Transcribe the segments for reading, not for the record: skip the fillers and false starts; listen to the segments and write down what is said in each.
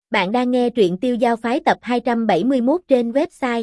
Bạn đang nghe truyện Tiêu Giao Phái tập 271 trên website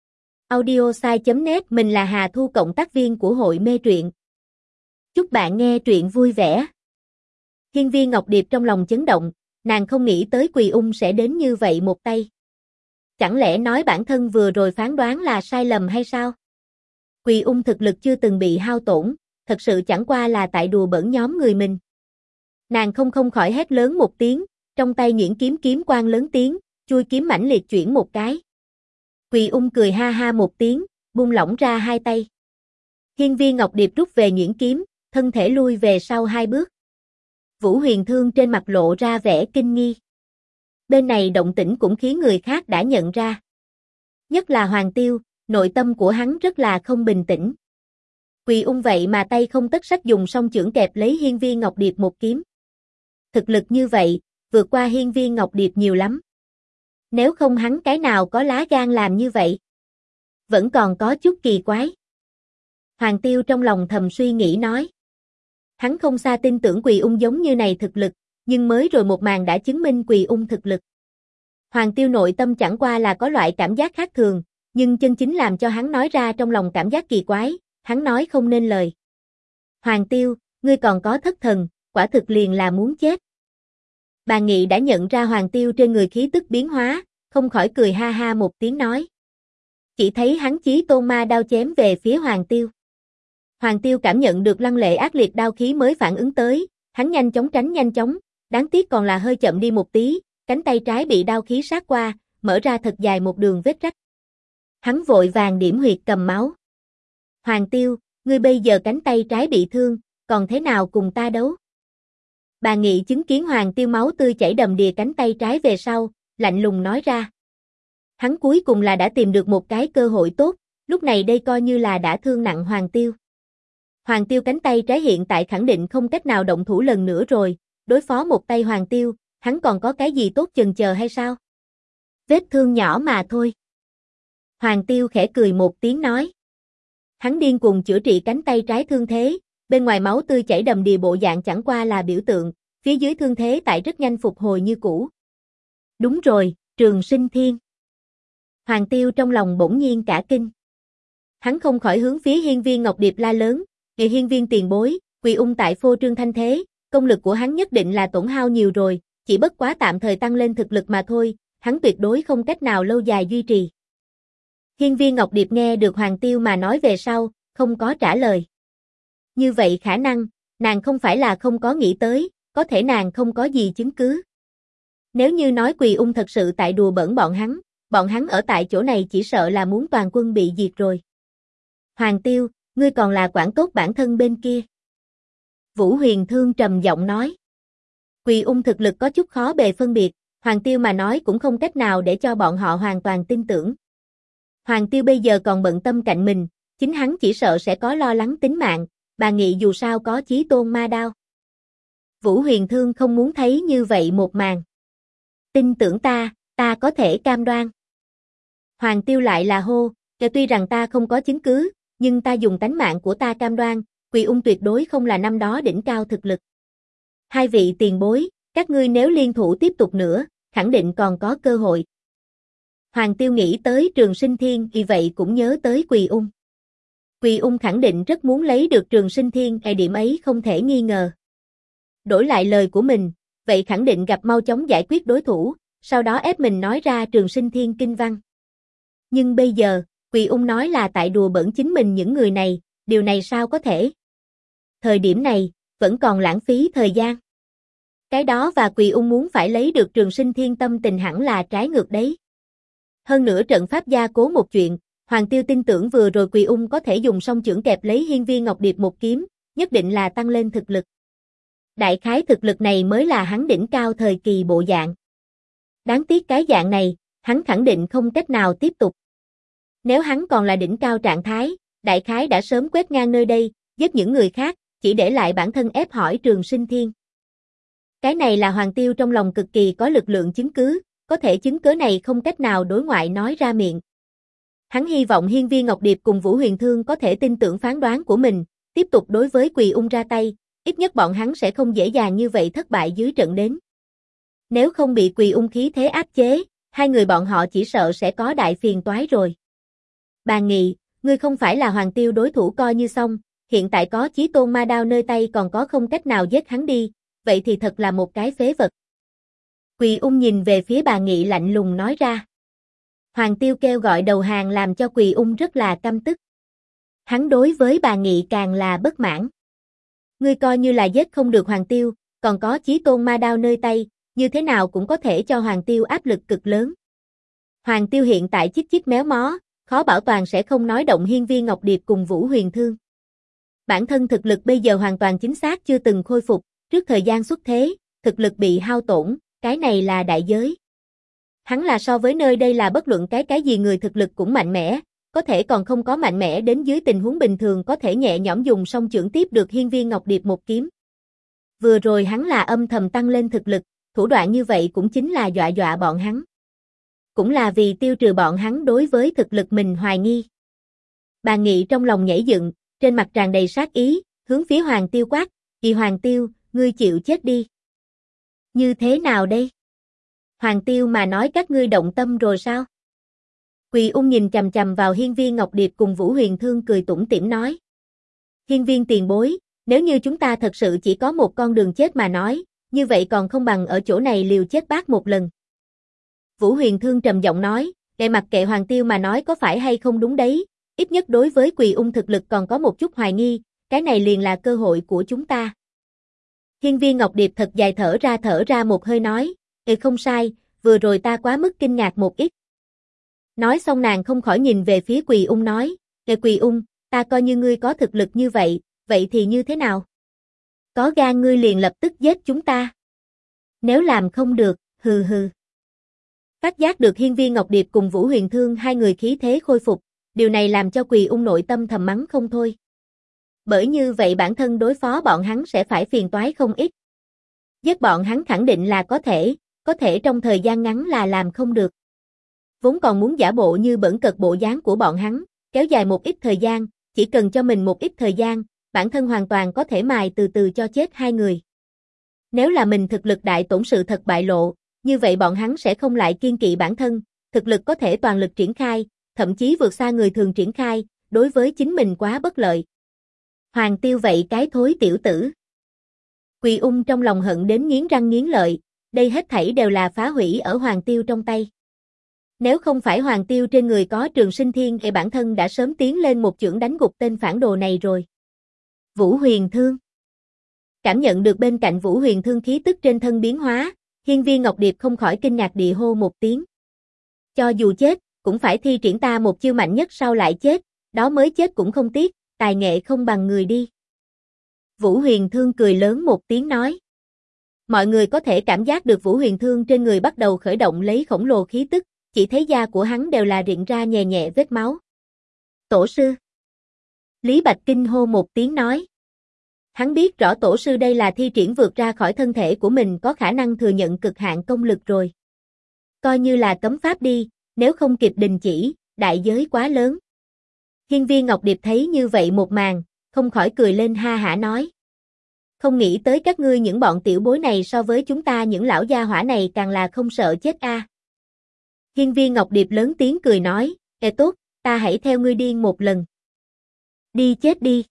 audiosai.net. Mình là Hà Thu, cộng tác viên của hội mê truyện. Chúc bạn nghe truyện vui vẻ. Hiên Viên Ngọc Điệp trong lòng chấn động, nàng không nghĩ tới Quỳ Ung sẽ đến như vậy một tay. Chẳng lẽ nói bản thân vừa rồi phán đoán là sai lầm hay sao? Quỳ Ung thực lực chưa từng bị hao tổn, thật sự chẳng qua là tại đùa bỡn nhóm người mình. Nàng không khỏi hét lớn một tiếng, trong tay nhuyễn kiếm quang lớn tiếng, chui kiếm mãnh liệt chuyển một cái. Quỳ Ung cười ha ha một tiếng, buông lỏng ra hai tay. Hiên Viên Ngọc Điệp rút về nhuyễn kiếm, thân thể lui về sau hai bước. Vũ Huyền Thương trên mặt lộ ra vẻ kinh nghi. Bên này động tĩnh cũng khiến người khác đã nhận ra. Nhất là Hoàng Tiêu, nội tâm của hắn rất là không bình tĩnh. Quỳ Ung vậy mà tay không tất sắt dùng song chưởng kẹp lấy Hiên Viên Ngọc Điệp một kiếm. Thực lực như vậy, vượt qua Hiên Viên Ngọc Điệp nhiều lắm. Nếu không hắn cái nào có lá gan làm như vậy? Vẫn còn có chút kỳ quái. Hoàng Tiêu trong lòng thầm suy nghĩ nói. Hắn không xa tin tưởng Quỳ Ung giống như này thực lực, nhưng mới rồi một màn đã chứng minh Quỳ Ung thực lực. Hoàng Tiêu nội tâm chẳng qua là có loại cảm giác khác thường, nhưng chân chính làm cho hắn nói ra trong lòng cảm giác kỳ quái, hắn nói không nên lời. Hoàng Tiêu, ngươi còn có thất thần, quả thực liền là muốn chết. Bà Nghị đã nhận ra Hoàng Tiêu trên người khí tức biến hóa, không khỏi cười ha ha một tiếng nói. Chỉ thấy hắn chí tôn ma đao chém về phía Hoàng Tiêu. Hoàng Tiêu cảm nhận được lăng lệ ác liệt đao khí mới phản ứng tới, hắn nhanh chóng tránh nhanh chóng, đáng tiếc còn là hơi chậm đi một tí, cánh tay trái bị đao khí sát qua, mở ra thật dài một đường vết rách. Hắn vội vàng điểm huyệt cầm máu. Hoàng Tiêu, ngươi bây giờ cánh tay trái bị thương, còn thế nào cùng ta đấu? Bà Nghị chứng kiến Hoàng Tiêu máu tươi chảy đầm đìa cánh tay trái về sau, lạnh lùng nói ra. Hắn cuối cùng là đã tìm được một cái cơ hội tốt, lúc này đây coi như là đã thương nặng Hoàng Tiêu. Hoàng Tiêu cánh tay trái hiện tại khẳng định không cách nào động thủ lần nữa rồi, đối phó một tay Hoàng Tiêu, hắn còn có cái gì tốt chần chờ hay sao? Vết thương nhỏ mà thôi. Hoàng Tiêu khẽ cười một tiếng nói. Hắn điên cuồng chữa trị cánh tay trái thương thế, bên ngoài máu tươi chảy đầm đìa bộ dạng chẳng qua là biểu tượng, phía dưới thương thế tại rất nhanh phục hồi như cũ. Đúng rồi, Trường Sinh Thiên. Hoàng Tiêu trong lòng bỗng nhiên cả kinh. Hắn không khỏi hướng phía Hiên Viên Ngọc Điệp la lớn, "Nghệ Hiên Viên tiền bối, Quỳ Ung tại phô trương thanh thế, công lực của hắn nhất định là tổn hao nhiều rồi, chỉ bất quá tạm thời tăng lên thực lực mà thôi, hắn tuyệt đối không cách nào lâu dài duy trì." Hiên Viên Ngọc Điệp nghe được Hoàng Tiêu mà nói về sau, không có trả lời. Như vậy khả năng, nàng không phải là không có nghĩ tới, có thể nàng không có gì chứng cứ. Nếu như nói Quỳ Ung thật sự tại đùa bỡn bọn hắn ở tại chỗ này chỉ sợ là muốn toàn quân bị diệt rồi. Hoàng Tiêu, ngươi còn là quản tốt bản thân bên kia. Vũ Huyền Thương trầm giọng nói. Quỳ Ung thực lực có chút khó bề phân biệt, Hoàng Tiêu mà nói cũng không cách nào để cho bọn họ hoàn toàn tin tưởng. Hoàng Tiêu bây giờ còn bận tâm cạnh mình, chính hắn chỉ sợ sẽ có lo lắng tính mạng, bà Nghị dù sao có chí tôn ma đao. Vũ Huyền Thương không muốn thấy như vậy một màn. Tin tưởng ta có thể cam đoan. Hoàng Tiêu lại là hô, tuy rằng ta không có chứng cứ, nhưng ta dùng tánh mạng của ta cam đoan, Quỳ Ung tuyệt đối không là năm đó đỉnh cao thực lực. Hai vị tiền bối, các ngươi nếu liên thủ tiếp tục nữa, khẳng định còn có cơ hội. Hoàng Tiêu nghĩ tới Trường Sinh Thiên, vì vậy cũng nhớ tới Quỳ Ung. Quỳ Ung khẳng định rất muốn lấy được Trường Sinh Thiên, điểm ấy không thể nghi ngờ. Đổi lại lời của mình, vậy khẳng định gặp mau chóng giải quyết đối thủ, sau đó ép mình nói ra Trường Sinh Thiên kinh văn. Nhưng bây giờ, Quỳ Ung nói là tại đùa bỡn chính mình những người này, điều này sao có thể? Thời điểm này, vẫn còn lãng phí thời gian. Cái đó và Quỳ Ung muốn phải lấy được Trường Sinh Thiên tâm tình hẳn là trái ngược đấy. Hơn nữa trận pháp gia cố một chuyện, Hoàng Tiêu tin tưởng vừa rồi Quỳ Ung có thể dùng song chưởng kẹp lấy Hiên Viên Ngọc Điệp một kiếm, nhất định là tăng lên thực lực. Đại khái thực lực này mới là hắn đỉnh cao thời kỳ bộ dạng. Đáng tiếc cái dạng này, hắn khẳng định không cách nào tiếp tục. Nếu hắn còn là đỉnh cao trạng thái, đại khái đã sớm quét ngang nơi đây, giết những người khác, chỉ để lại bản thân ép hỏi Trường Sinh Thiên. Cái này là Hoàng Tiêu trong lòng cực kỳ có lực lượng chứng cứ, có thể chứng cớ này không cách nào đối ngoại nói ra miệng. Hắn hy vọng Hiên Viên Ngọc Điệp cùng Vũ Huyền Thương có thể tin tưởng phán đoán của mình, tiếp tục đối với Quỳ Ung ra tay, ít nhất bọn hắn sẽ không dễ dàng như vậy thất bại dưới trận đến. Nếu không bị Quỳ Ung khí thế áp chế, hai người bọn họ chỉ sợ sẽ có đại phiền toái rồi. Bàn Nghị, ngươi không phải là Hoàng Tiêu đối thủ coi như xong, hiện tại có Chí Tôn ma đao nơi tay còn có không cách nào giết hắn đi, vậy thì thật là một cái phế vật. Quỳ Ung nhìn về phía Bàn Nghị lạnh lùng nói ra. Hoàng Tiêu kêu gọi đầu hàng làm cho Quỳ Ung rất là căm tức. Hắn đối với Bàn Nghị càng là bất mãn. Ngươi coi như là giết không được Hoàng Tiêu, còn có Chí Tôn ma đao nơi tay, như thế nào cũng có thể cho Hoàng Tiêu áp lực cực lớn. Hoàng Tiêu hiện tại chích chích méo mó, khó bảo toàn sẽ không nói động Hiên Viên Ngọc Điệp cùng Vũ Huyền Thương. Bản thân thực lực bây giờ hoàn toàn chính xác chưa từng khôi phục, trước thời gian xuất thế, thực lực bị hao tổn, cái này là đại giới. Hắn là so với nơi đây là bất luận cái gì người thực lực cũng mạnh mẽ, có thể còn không có mạnh mẽ đến dưới tình huống bình thường có thể nhẹ nhõm dùng song chưởng tiếp được Hiên Viên Ngọc Điệp một kiếm. Vừa rồi hắn là âm thầm tăng lên thực lực, thủ đoạn như vậy cũng chính là dọa dọa bọn hắn. Cũng là vì tiêu trừ bọn hắn đối với thực lực mình hoài nghi. Bàn Nghị trong lòng nhảy dựng, trên mặt tràn đầy sát ý, hướng phía Hoàng Tiêu quát, "Kỳ Hoàng Tiêu, ngươi chịu chết đi." Như thế nào đây? Hoàng Tiêu mà nói các ngươi động tâm rồi sao? Quỳ Ung nhìn chằm chằm vào Hiên Viên Ngọc Điệp cùng Vũ Huyền Thương cười tủm tỉm nói. Hiên Viên tiền bối, nếu như chúng ta thật sự chỉ có một con đường chết mà nói, như vậy còn không bằng ở chỗ này liều chết bác một lần. Vũ Huyền Thương trầm giọng nói, để mặc kệ Hoàng Tiêu mà nói có phải hay không đúng đấy, ít nhất đối với Quỳ Ung thực lực còn có một chút hoài nghi, cái này liền là cơ hội của chúng ta. Hiên Viên Ngọc Điệp thật dài thở ra một hơi nói, không sai, vừa rồi ta quá mức kinh ngạc một ít. Nói xong nàng không khỏi nhìn về phía Quỳ Ung nói, Quỳ Ung, ta coi như ngươi có thực lực như vậy, vậy thì như thế nào? Có gan ngươi liền lập tức giết chúng ta. Nếu làm không được, hừ hừ. Phát giác được Hiên Viên Ngọc Điệp cùng Vũ Huyền Thương hai người khí thế khôi phục, điều này làm cho Quỳ Ung nội tâm thầm mắng không thôi. Bởi như vậy bản thân đối phó bọn hắn sẽ phải phiền toái không ít. Giết bọn hắn khẳng định là có thể trong thời gian ngắn là làm không được. Vốn còn muốn giả bộ như bẩn cợt bộ dáng của bọn hắn, kéo dài một ít thời gian, chỉ cần cho mình một ít thời gian, bản thân hoàn toàn có thể mài từ từ cho chết hai người. Nếu là mình thực lực đại tổn sự thật bại lộ, như vậy bọn hắn sẽ không lại kiên kỵ bản thân, thực lực có thể toàn lực triển khai, thậm chí vượt xa người thường triển khai, đối với chính mình quá bất lợi. Hoàng Tiêu vậy cái thối tiểu tử. Quỳ Ung trong lòng hận đến nghiến răng nghiến lợi, đây hết thảy đều là phá hủy ở Hoàng Tiêu trong tay. Nếu không phải Hoàng Tiêu trên người có Trường Sinh Thiên thì bản thân đã sớm tiến lên một chưởng đánh gục tên phản đồ này rồi. Vũ Huyền Thương. Cảm nhận được bên cạnh Vũ Huyền Thương khí tức trên thân biến hóa, Hiên Viên Ngọc Điệp không khỏi kinh ngạc địa hô một tiếng. Cho dù chết, cũng phải thi triển ta một chiêu mạnh nhất sau lại chết, đó mới chết cũng không tiếc, tài nghệ không bằng người đi. Vũ Huyền Thương cười lớn một tiếng nói. Mọi người có thể cảm giác được Vũ Huyền Thương trên người bắt đầu khởi động lấy khổng lồ khí tức, chỉ thấy da của hắn đều là rịn ra nhẹ nhẹ vết máu. Tổ sư. Lý Bạch kinh hô một tiếng nói. Hắn biết rõ tổ sư đây là thi triển vượt ra khỏi thân thể của mình có khả năng thừa nhận cực hạn công lực rồi. Coi như là cấm pháp đi, nếu không kịp đình chỉ, đại giới quá lớn. Hiên Viên Ngọc Điệp thấy như vậy một màn, không khỏi cười lên ha hả nói. Không nghĩ tới các ngươi những bọn tiểu bối này so với chúng ta những lão gia hỏa này càng là không sợ chết a. Hiên Viên Ngọc Điệp lớn tiếng cười nói, tốt, ta hãy theo ngươi điên một lần. Đi chết đi.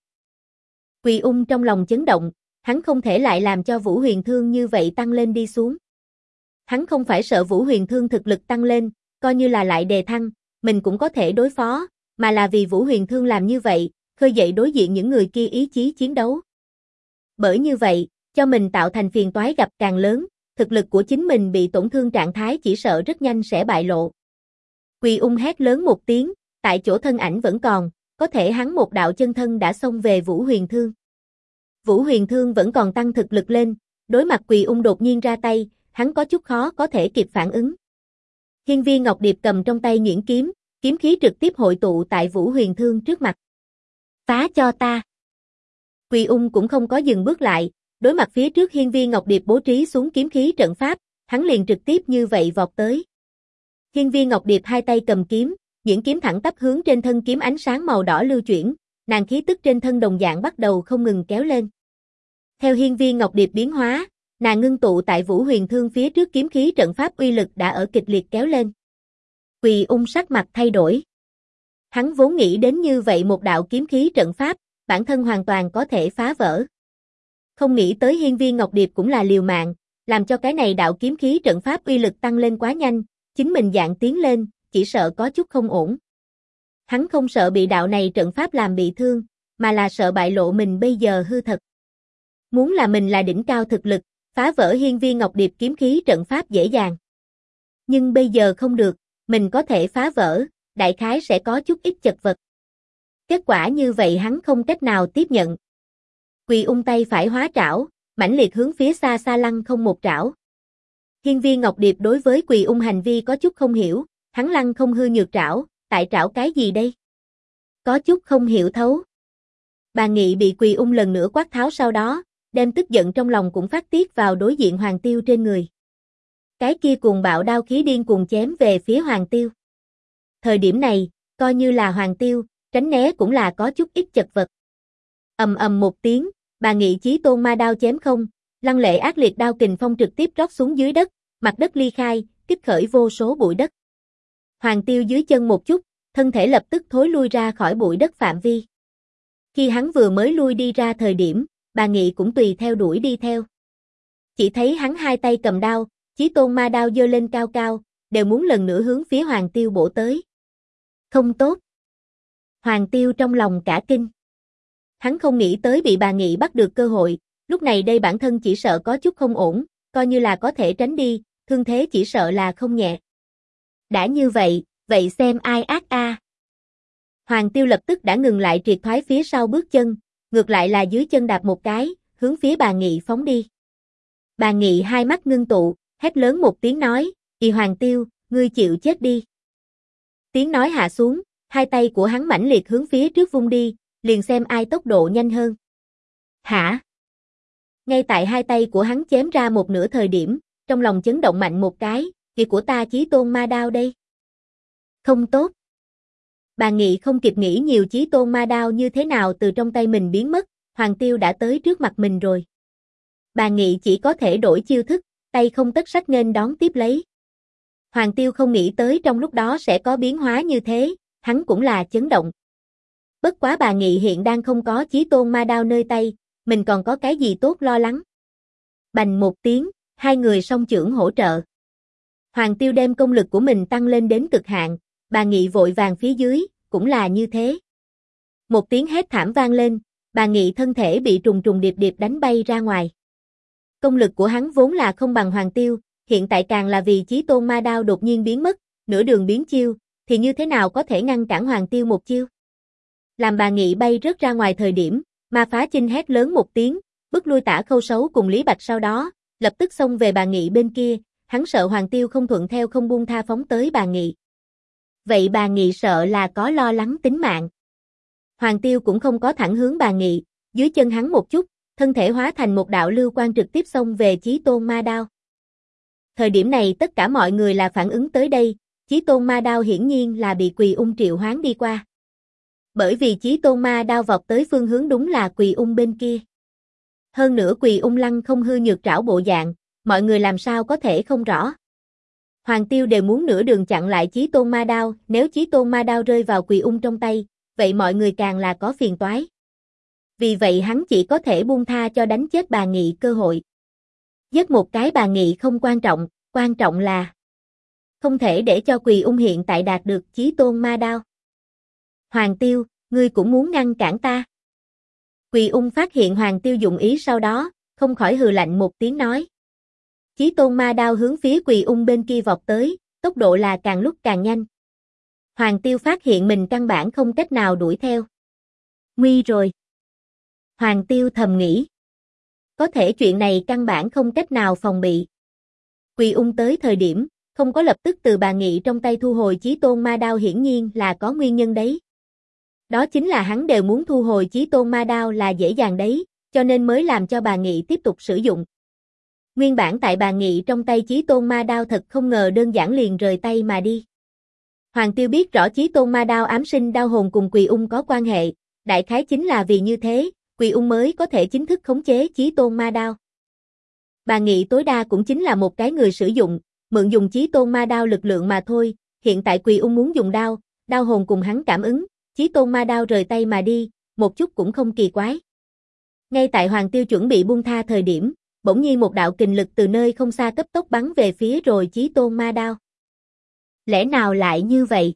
Quỳ Ung trong lòng chấn động, hắn không thể lại làm cho Vũ Huyền Thương như vậy tăng lên đi xuống. Hắn không phải sợ Vũ Huyền Thương thực lực tăng lên, coi như là lại đề thăng, mình cũng có thể đối phó, mà là vì Vũ Huyền Thương làm như vậy, khơi dậy đối diện những người kia ý chí chiến đấu. Bởi như vậy, cho mình tạo thành phiền toái gặp càng lớn, thực lực của chính mình bị tổn thương trạng thái chỉ sợ rất nhanh sẽ bại lộ. Quỳ Ung hét lớn một tiếng, tại chỗ thân ảnh vẫn còn, có thể hắn một đạo chân thân đã xông về Vũ Huyền Thương. Vũ Huyền Thương vẫn còn tăng thực lực lên, đối mặt Quỳ Ung đột nhiên ra tay, hắn có chút khó có thể kịp phản ứng. Hiên Viên Ngọc Điệp cầm trong tay nhuyễn kiếm, kiếm khí trực tiếp hội tụ tại Vũ Huyền Thương trước mặt. Phá cho ta. Quỳ Ung cũng không có dừng bước lại, đối mặt phía trước Hiên Viên Ngọc Điệp bố trí xuống kiếm khí trận pháp, hắn liền trực tiếp như vậy vọt tới. Hiên Viên Ngọc Điệp hai tay cầm kiếm, nhuyễn kiếm thẳng tắp hướng trên thân kiếm ánh sáng màu đỏ lưu chuyển, nàng khí tức trên thân đồng dạng bắt đầu không ngừng kéo lên. Theo Hiên Viên Ngọc Điệp biến hóa, Nàng ngưng tụ tại Vũ Huyền Thương phía trước kiếm khí trận pháp uy lực đã ở kịch liệt kéo lên. Quỳ ung sắc mặt thay đổi. Hắn vốn nghĩ đến như vậy một đạo kiếm khí trận pháp, bản thân hoàn toàn có thể phá vỡ. Không nghĩ tới Hiên Viên Ngọc Điệp cũng là liều mạng, làm cho cái này đạo kiếm khí trận pháp uy lực tăng lên quá nhanh, chính mình dạng tiến lên, chỉ sợ có chút không ổn. Hắn không sợ bị đạo này trận pháp làm bị thương, mà là sợ bại lộ mình bây giờ hư thật. Muốn là mình là đỉnh cao thực lực, phá vỡ Hiên Viên Ngọc Điệp kiếm khí trận pháp dễ dàng. Nhưng bây giờ không được, mình có thể phá vỡ, đại khái sẽ có chút ít chật vật. Kết quả như vậy hắn không cách nào tiếp nhận. Quỳ ung tay phải hóa trảo, mãnh liệt hướng phía xa xa lăng không một trảo. Hiên Viên Ngọc Điệp đối với Quỳ ung hành vi có chút không hiểu, hắn lăng không hư nhược trảo, tại trảo cái gì đây? Có chút không hiểu thấu. Bà Nghị bị Quỳ ung lần nữa quát tháo sau đó, đem tức giận trong lòng cũng phát tiết vào đối diện Hoàng Tiêu trên người. Cái kia cuồng bạo đao khí điên cuồng chém về phía Hoàng Tiêu. Thời điểm này, coi như là Hoàng Tiêu, tránh né cũng là có chút ít chật vật. Ầm ầm một tiếng, Bà Nghị Chí Tôn ma đao chém không, lăng lệ ác liệt đao kình phong trực tiếp rót xuống dưới đất, mặt đất ly khai, kích khởi vô số bụi đất. Hoàng Tiêu dưới chân một chút, thân thể lập tức thối lui ra khỏi bụi đất phạm vi. Khi hắn vừa mới lui đi ra thời điểm, Bà Nghị cũng tùy theo đuổi đi theo. Chỉ thấy hắn hai tay cầm đao, Chí Tôn ma đao giơ lên cao cao, đều muốn lần nữa hướng phía Hoàng Tiêu bổ tới. Không tốt. Hoàng Tiêu trong lòng cả kinh. Hắn không nghĩ tới bị Bà Nghị bắt được cơ hội, lúc này đây bản thân chỉ sợ có chút không ổn, coi như là có thể tránh đi, thương thế chỉ sợ là không nhẹ. Đã như vậy, vậy xem ai ác a. Hoàng Tiêu lập tức đã ngừng lại triệt thoái phía sau bước chân, ngược lại là dưới chân đạp một cái, hướng phía Bà Nghị phóng đi. Bà Nghị hai mắt ngưng tụ, hét lớn một tiếng nói, "Ì Hoàng Tiêu, ngươi chịu chết đi." Tiếng nói hạ xuống, hai tay của hắn mãnh liệt hướng phía trước vung đi, liền xem ai tốc độ nhanh hơn. Hả? Ngay tại hai tay của hắn chém ra một nửa thời điểm, trong lòng chấn động mạnh một cái, "Kìa của ta Chí Tôn ma đao đây." Không tốt. Bà Nghị không kịp nghĩ nhiều, Chí Tôn ma đao như thế nào từ trong tay mình biến mất, Hoàng Tiêu đã tới trước mặt mình rồi. Bà Nghị chỉ có thể đổi chiêu thức, tay không tất sách nghênh đón tiếp lấy. Hoàng Tiêu không nghĩ tới trong lúc đó sẽ có biến hóa như thế, hắn cũng là chấn động. Bất quá Bà Nghị hiện đang không có Chí Tôn ma đao nơi tay, mình còn có cái gì tốt lo lắng. Bành một tiếng, hai người song chưởng hỗ trợ. Hoàng Tiêu đem công lực của mình tăng lên đến cực hạn, Bà Nghị vội vàng phía dưới, cũng là như thế. Một tiếng hét thảm vang lên, Bà Nghị thân thể bị trùng trùng điệp điệp đánh bay ra ngoài. Công lực của hắn vốn là không bằng Hoàng Tiêu, hiện tại càng là vì Chí Tôn ma đao đột nhiên biến mất, nửa đường biến chiêu, thì như thế nào có thể ngăn cản Hoàng Tiêu một chiêu. Làm Bà Nghị bay rớt ra ngoài thời điểm, Ma Phá Chinh hét lớn một tiếng, bức lui Tả Khâu Sấu cùng Lý Bạch sau đó, lập tức xông về Bà Nghị bên kia, hắn sợ Hoàng Tiêu không thuận theo không buông tha phóng tới Bà Nghị. Vậy Bà Nghị sợ là có lo lắng tính mạng. Hoàng Tiêu cũng không có thẳng hướng Bà Nghị, dưới chân hắn một chút, thân thể hóa thành một đạo lưu quang trực tiếp xông về Chí Tôn ma đao. Thời điểm này tất cả mọi người là phản ứng tới đây, Chí Tôn ma đao hiển nhiên là bị Quỳ ung triệu hoán đi qua. Bởi vì Chí Tôn ma đao vọt tới phương hướng đúng là Quỳ ung bên kia. Hơn nữa Quỳ ung lăng không hư nhược trảo bộ dạng, mọi người làm sao có thể không rõ. Hoàng Tiêu đều muốn nửa đường chặn lại Chí Tôn ma đao, nếu Chí Tôn ma đao rơi vào Quỳ ung trong tay, vậy mọi người càng là có phiền toái. Vì vậy hắn chỉ có thể buông tha cho đánh chết Bà Nghị cơ hội. Giết một cái Bà Nghị không quan trọng là không thể để cho Quỳ ung hiện tại đạt được Chí Tôn ma đao. Hoàng Tiêu, ngươi cũng muốn ngăn cản ta. Quỳ ung phát hiện Hoàng Tiêu dụng ý sau đó, không khỏi hừ lạnh một tiếng nói. Chí Tôn ma đao hướng phía Quỳ ung bên kia vọt tới, tốc độ là càng lúc càng nhanh. Hoàng Tiêu phát hiện mình căn bản không cách nào đuổi theo. Nguy rồi. Hoàng Tiêu thầm nghĩ. Có thể chuyện này căn bản không cách nào phòng bị. Quỳ ung tới thời điểm, không có lập tức từ Bà Nghị trong tay thu hồi Chí Tôn ma đao hiển nhiên là có nguyên nhân đấy. Đó chính là hắn đều muốn thu hồi Chí Tôn ma đao là dễ dàng đấy, cho nên mới làm cho Bà Nghị tiếp tục sử dụng. Nguyên bản tại Bà Nghị trong tay Chí Tôn ma đao thật không ngờ đơn giản liền rời tay mà đi. Hoàng Tiêu biết rõ Chí Tôn ma đao ám sinh đao hồn cùng Quỳ ung có quan hệ, đại khái chính là vì như thế, Quỳ ung mới có thể chính thức khống chế Chí Tôn ma đao. Bà nghĩ tối đa cũng chính là một cái người sử dụng, mượn dùng chí tôn ma đao lực lượng mà thôi, hiện tại Quỳ Ung muốn dùng đao, đao hồn cùng hắn cảm ứng, chí tôn ma đao rời tay mà đi, một chút cũng không kỳ quái. Ngay tại Hoàng Tiêu chuẩn bị buông tha thời điểm, bỗng nhiên một đạo kình lực từ nơi không xa cấp tốc bắn về phía rồi chí tôn ma đao. Lẽ nào lại như vậy?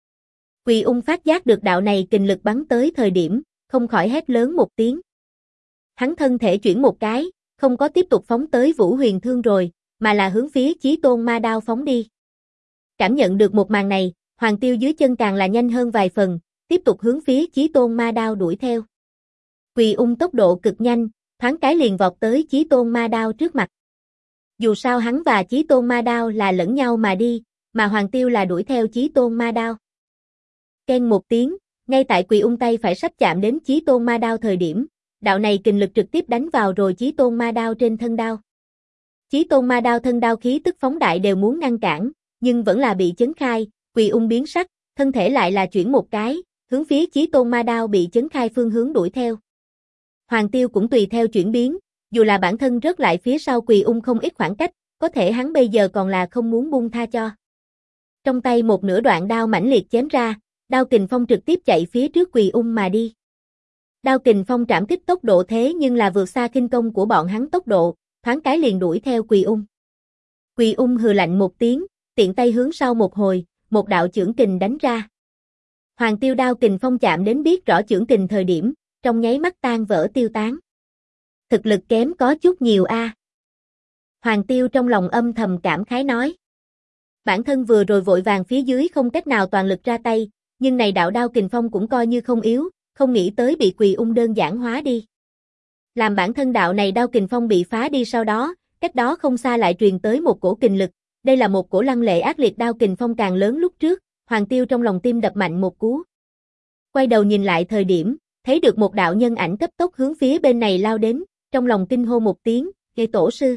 Quỳ Ung phát giác được đạo này kình lực bắn tới thời điểm, không khỏi hét lớn một tiếng. Hắn thân thể chuyển một cái, không có tiếp tục phóng tới Vũ Huyền Thương rồi, mà là hướng phía chí tôn ma đao phóng đi. Cảm nhận được một màn này, Hoàng Tiêu dưới chân càng là nhanh hơn vài phần, tiếp tục hướng phía chí tôn ma đao đuổi theo. Quỳ Ung tốc độ cực nhanh, thoáng cái liền vọt tới chí tôn ma đao trước mặt. Dù sao hắn và chí tôn ma đao là lẫn nhau mà đi, mà Hoàng Tiêu là đuổi theo chí tôn ma đao. Keng một tiếng, ngay tại Quỳ Ung tay phải sắp chạm đến chí tôn ma đao thời điểm, đạo này kình lực trực tiếp đánh vào rồi chí tôn ma đao trên thân đao. Chí tôn ma đao thân đao khí tức phóng đại đều muốn ngăn cản, nhưng vẫn là bị chấn khai, Quỳ Ung biến sắc, thân thể lại là chuyển một cái, hướng phía chí tôn ma đao bị chấn khai phương hướng đuổi theo. Hoàng Tiêu cũng tùy theo chuyển biến, dù là bản thân rớt lại phía sau Quỳ Ung không ít khoảng cách, có thể hắn bây giờ còn là không muốn buông tha cho. Trong tay một nửa đoạn đao mãnh liệt chém ra, đao kình phong trực tiếp chạy phía trước Quỳ Ung mà đi. Đao kình phong trảm kích tốc độ thế nhưng là vượt xa khinh công của bọn hắn tốc độ, thoáng cái liền đuổi theo Quỳ Ung. Quỳ Ung hừ lạnh một tiếng, tiện tay hướng sau một hồi, một đạo chưởng kình đánh ra. Hoàng Tiêu đao kình phong chạm đến biết rõ chưởng kình thời điểm, trong nháy mắt tan vỡ tiêu tán. Thực lực kém có chút nhiều a. Hoàng Tiêu trong lòng âm thầm cảm khái nói. Bản thân vừa rồi vội vàng phía dưới không cách nào toàn lực ra tay, nhưng này đạo đao kình phong cũng coi như không yếu, không nghĩ tới bị Quỳ Ung đơn giản hóa đi. Làm bản thân đạo này đao kình phong bị phá đi sau đó, cách đó không xa lại truyền tới một cổ kình lực, đây là một cổ lăng lệ ác liệt đao kình phong càng lớn lúc trước, Hoàng Tiêu trong lòng tim đập mạnh một cú. Quay đầu nhìn lại thời điểm, thấy được một đạo nhân ảnh cấp tốc hướng phía bên này lao đến, trong lòng kinh hô một tiếng, "Gây tổ sư."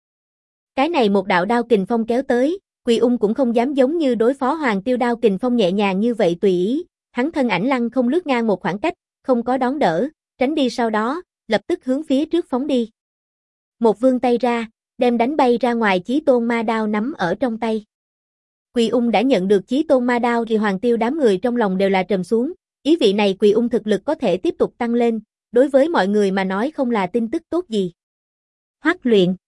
Cái này một đạo đao kình phong kéo tới, Quỳ Ung cũng không dám giống như đối phó Hoàng Tiêu đao kình phong nhẹ nhàng như vậy tùy ý, hắn thân ảnh lăng không lướt ngang một khoảng cách, không có đón đỡ, tránh đi sau đó, lập tức hướng phía trước phóng đi. Một vươn tay ra, đem đánh bay ra ngoài chí tôn ma đao nắm ở trong tay. Quỳ Ung đã nhận được chí tôn ma đao thì Hoàng Tiêu đám người trong lòng đều là trầm xuống, ý vị này Quỳ Ung thực lực có thể tiếp tục tăng lên, đối với mọi người mà nói không là tin tức tốt gì. Hoắc luyện.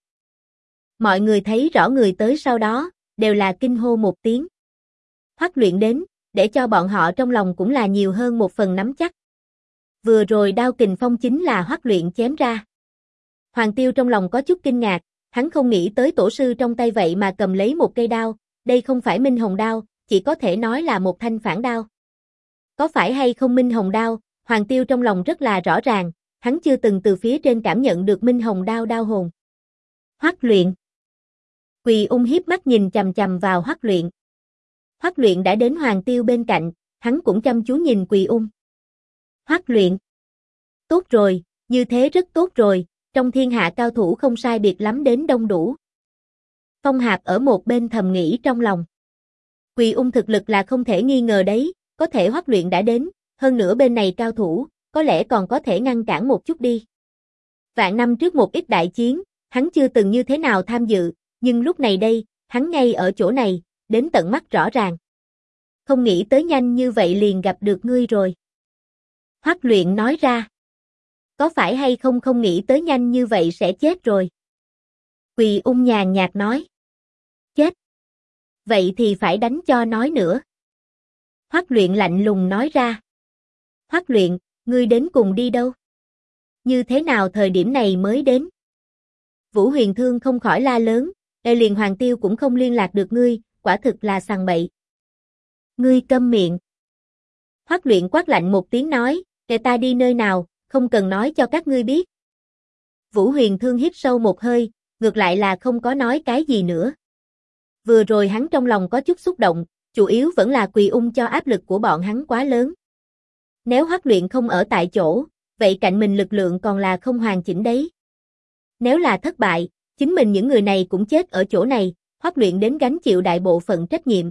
Mọi người thấy rõ người tới sau đó, đều là kinh hô một tiếng. Hoắc luyện đến, để cho bọn họ trong lòng cũng là nhiều hơn một phần nắm chắc. Vừa rồi đao kình phong chính là Hoắc luyện chém ra. Hoàng Tiêu trong lòng có chút kinh ngạc, hắn không nghĩ tới tổ sư trong tay vậy mà cầm lấy một cây đao, đây không phải Minh Hồng đao, chỉ có thể nói là một thanh phản đao. Có phải hay không Minh Hồng đao, Hoàng Tiêu trong lòng rất là rõ ràng, hắn chưa từng từ phía trên cảm nhận được Minh Hồng đao đao hồn. Hoắc luyện. Quỳ Ung hiếp mắt nhìn chằm chằm vào Hoắc luyện. Hoắc luyện đã đến Hoàng Tiêu bên cạnh, hắn cũng chăm chú nhìn Quỳ Ung. Hoắc luyện. Tốt rồi, như thế rất tốt rồi, trong thiên hạ cao thủ không sai biệt lắm đến đông đủ. Phong Hạp ở một bên thầm nghĩ trong lòng. Quỳ Ung thực lực là không thể nghi ngờ đấy, có thể Hoắc luyện đã đến, hơn nữa bên này cao thủ, có lẽ còn có thể ngăn cản một chút đi. Vạn năm trước một ít đại chiến, hắn chưa từng như thế nào tham dự, nhưng lúc này đây, hắn ngay ở chỗ này, đến tận mắt rõ ràng. Không nghĩ tới nhanh như vậy liền gặp được ngươi rồi. Hoắc luyện nói ra. Có phải hay không không nghĩ tới nhanh như vậy sẽ chết rồi. Quỳ Ung nhàn nhạt nói. Chết. Vậy thì phải đánh cho nói nữa. Hoắc luyện lạnh lùng nói ra. Hoắc luyện, ngươi đến cùng đi đâu? Như thế nào thời điểm này mới đến? Vũ Huyền Thương không khỏi la lớn, liền Hoàng Tiêu cũng không liên lạc được ngươi, quả thực là sằng bậy. Ngươi câm miệng. Hoắc luyện quát lạnh một tiếng nói, để ta đi nơi nào, không cần nói cho các ngươi biết. Vũ Huyền Thương hít sâu một hơi, ngược lại là không có nói cái gì nữa. Vừa rồi hắn trong lòng có chút xúc động, chủ yếu vẫn là Quỳ Ung cho áp lực của bọn hắn quá lớn. Nếu Hoắc luyện không ở tại chỗ, vậy cạnh mình lực lượng còn là không hoàn chỉnh đấy. Nếu là thất bại, chính mình những người này cũng chết ở chỗ này, Hoắc luyện đến gánh chịu đại bộ phận trách nhiệm.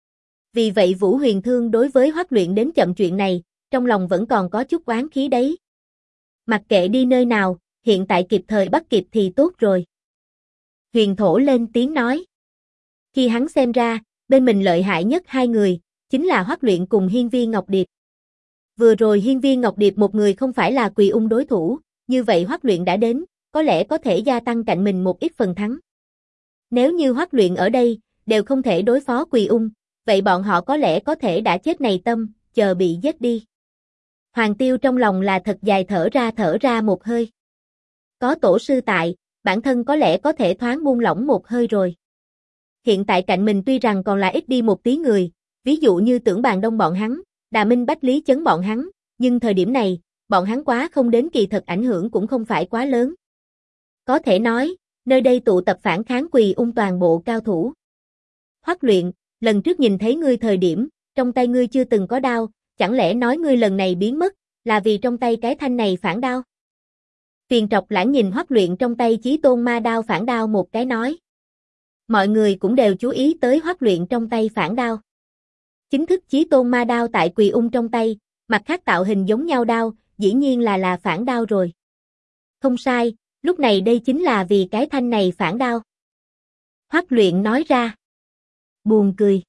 Vì vậy Vũ Huyền Thương đối với Hoắc luyện đến chậm chuyện này, trong lòng vẫn còn có chút oán khí đấy. Mặc kệ đi nơi nào, hiện tại kịp thời bắt kịp thì tốt rồi. Huyền Thổ lên tiếng nói. Khi hắn xem ra, bên mình lợi hại nhất hai người, chính là Hoắc Luyện cùng Hiên Viên Ngọc Điệp. Vừa rồi Hiên Viên Ngọc Điệp một người không phải là Quỳ Ung đối thủ, như vậy Hoắc Luyện đã đến, có lẽ có thể gia tăng cạnh mình một ít phần thắng. Nếu như Hoắc Luyện ở đây, đều không thể đối phó Quỳ Ung, vậy bọn họ có lẽ có thể đã chết này tâm, chờ bị giết đi. Hoàng Tiêu trong lòng là thật dài thở ra một hơi. Có tổ sư tại, bản thân có lẽ có thể thoáng buông lỏng một hơi rồi. Hiện tại cạnh mình tuy rằng còn là ít đi một tí người, ví dụ như Tưởng Bàn Đông bọn hắn, Đà Minh Bách Lý Chấn bọn hắn, nhưng thời điểm này, bọn hắn quá không đến kỳ thật ảnh hưởng cũng không phải quá lớn. Có thể nói, nơi đây tụ tập phản kháng Quỳ Ung toàn bộ cao thủ. Hoắc Luyện, lần trước nhìn thấy ngươi thời điểm, trong tay ngươi chưa từng có đao, chẳng lẽ nói ngươi lần này biến mất, là vì trong tay cái thanh này phản đao? Tiền Trọc Lãng nhìn Hoắc Luyện trong tay Chí Tôn Ma Đao phản đao một cái nói. Mọi người cũng đều chú ý tới Hoắc Luyện trong tay phản đao. Chính thức Chí Tôn Ma Đao tại Quỳ Ung trong tay, mặt khác tạo hình giống nhau đao, dĩ nhiên là phản đao rồi. Không sai, lúc này đây chính là vì cái thanh này phản đao. Hoắc Luyện nói ra. Buồn cười.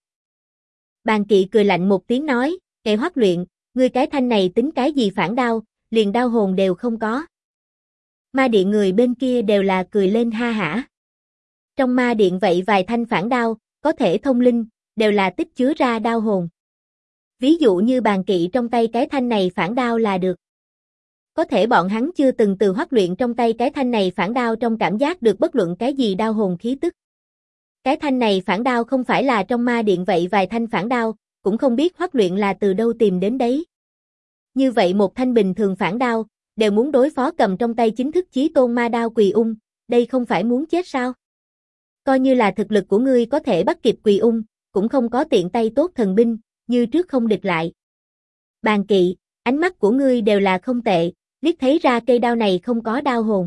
Bàn Kỵ cười lạnh một tiếng nói, kệ Hoắc Luyện, ngươi cái thanh này tính cái gì phản đao, liền đao hồn đều không có. Ma điện người bên kia đều là cười lên ha hả. Trong ma điện vậy vài thanh phản đao, có thể thông linh, đều là tích chứa ra đao hồn. Ví dụ như Bàn Kỵ trong tay cái thanh này phản đao là được. Có thể bọn hắn chưa từng từ Hoắc Luyện trong tay cái thanh này phản đao trong cảm giác được bất luận cái gì đao hồn khí tức. Cái thanh này phản đao không phải là trong ma điện vậy vài thanh phản đao, cũng không biết Hoắc Luyện là từ đâu tìm đến đấy. Như vậy một thanh bình thường phản đao, đều muốn đối phó cầm trong tay chính thức Chí Tôn Ma Đao Quỳ Ung, đây không phải muốn chết sao? Coi như là thực lực của ngươi có thể bắt kịp Quỳ Ung, cũng không có tiện tay tốt thần binh, như trước không địch lại. Bàn Kỵ, ánh mắt của ngươi đều là không tệ, liếc thấy ra cây đao này không có đao hồn.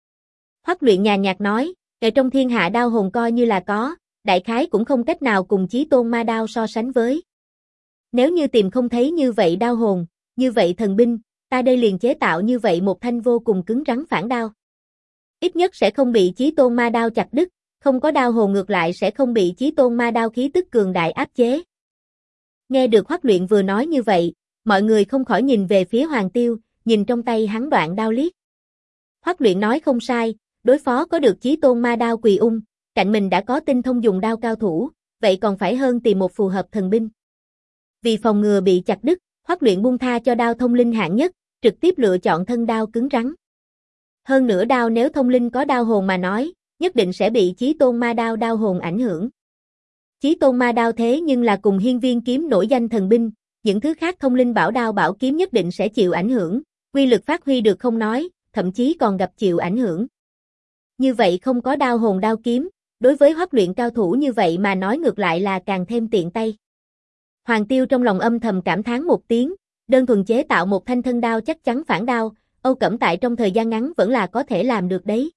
Hoắc Luyện nhàn nhạt nói, kể trong thiên hạ đao hồn coi như là có, đại khái cũng không cách nào cùng Chí Tôn Ma Đao so sánh với. Nếu như tìm không thấy như vậy đao hồn, như vậy thần binh, ta đây liền chế tạo như vậy một thanh vô cùng cứng rắn phản đao. Ít nhất sẽ không bị Chí Tôn Ma Đao chặt đứt, không có đao hồn ngược lại sẽ không bị Chí Tôn Ma Đao khí tức cường đại áp chế. Nghe được Hoắc Luyện vừa nói như vậy, mọi người không khỏi nhìn về phía Hoàng Tiêu, nhìn trong tay hắn đoạn đao liếc. Hoắc Luyện nói không sai, đối phó có được Chí Tôn Ma Đao Quỳ Ung, cạnh mình đã có tinh thông dùng đao cao thủ, vậy còn phải hơn tìm một phù hợp thần binh. Vì phòng ngừa bị chặt đứt, Hoắc Luyện buông tha cho đao thông linh hạng nhất, trực tiếp lựa chọn thân đao cứng rắn. Hơn nữa đao nếu thông linh có đao hồn mà nói, nhất định sẽ bị Chí Tôn Ma Đao đao hồn ảnh hưởng. Chí Tôn Ma Đao thế nhưng là cùng Hiên Viên kiếm nổi danh thần binh, những thứ khác thông linh bảo đao bảo kiếm nhất định sẽ chịu ảnh hưởng, quy lực phát huy được không nói, thậm chí còn gặp chịu ảnh hưởng. Như vậy không có đao hồn đao kiếm, đối với Hoắc Luyện cao thủ như vậy mà nói ngược lại là càng thêm tiện tay. Hoàng Tiêu trong lòng âm thầm cảm thán một tiếng, đơn thuần chế tạo một thanh thân đao chắc chắn phản đao, Âu Cẩm tại trong thời gian ngắn vẫn là có thể làm được đấy.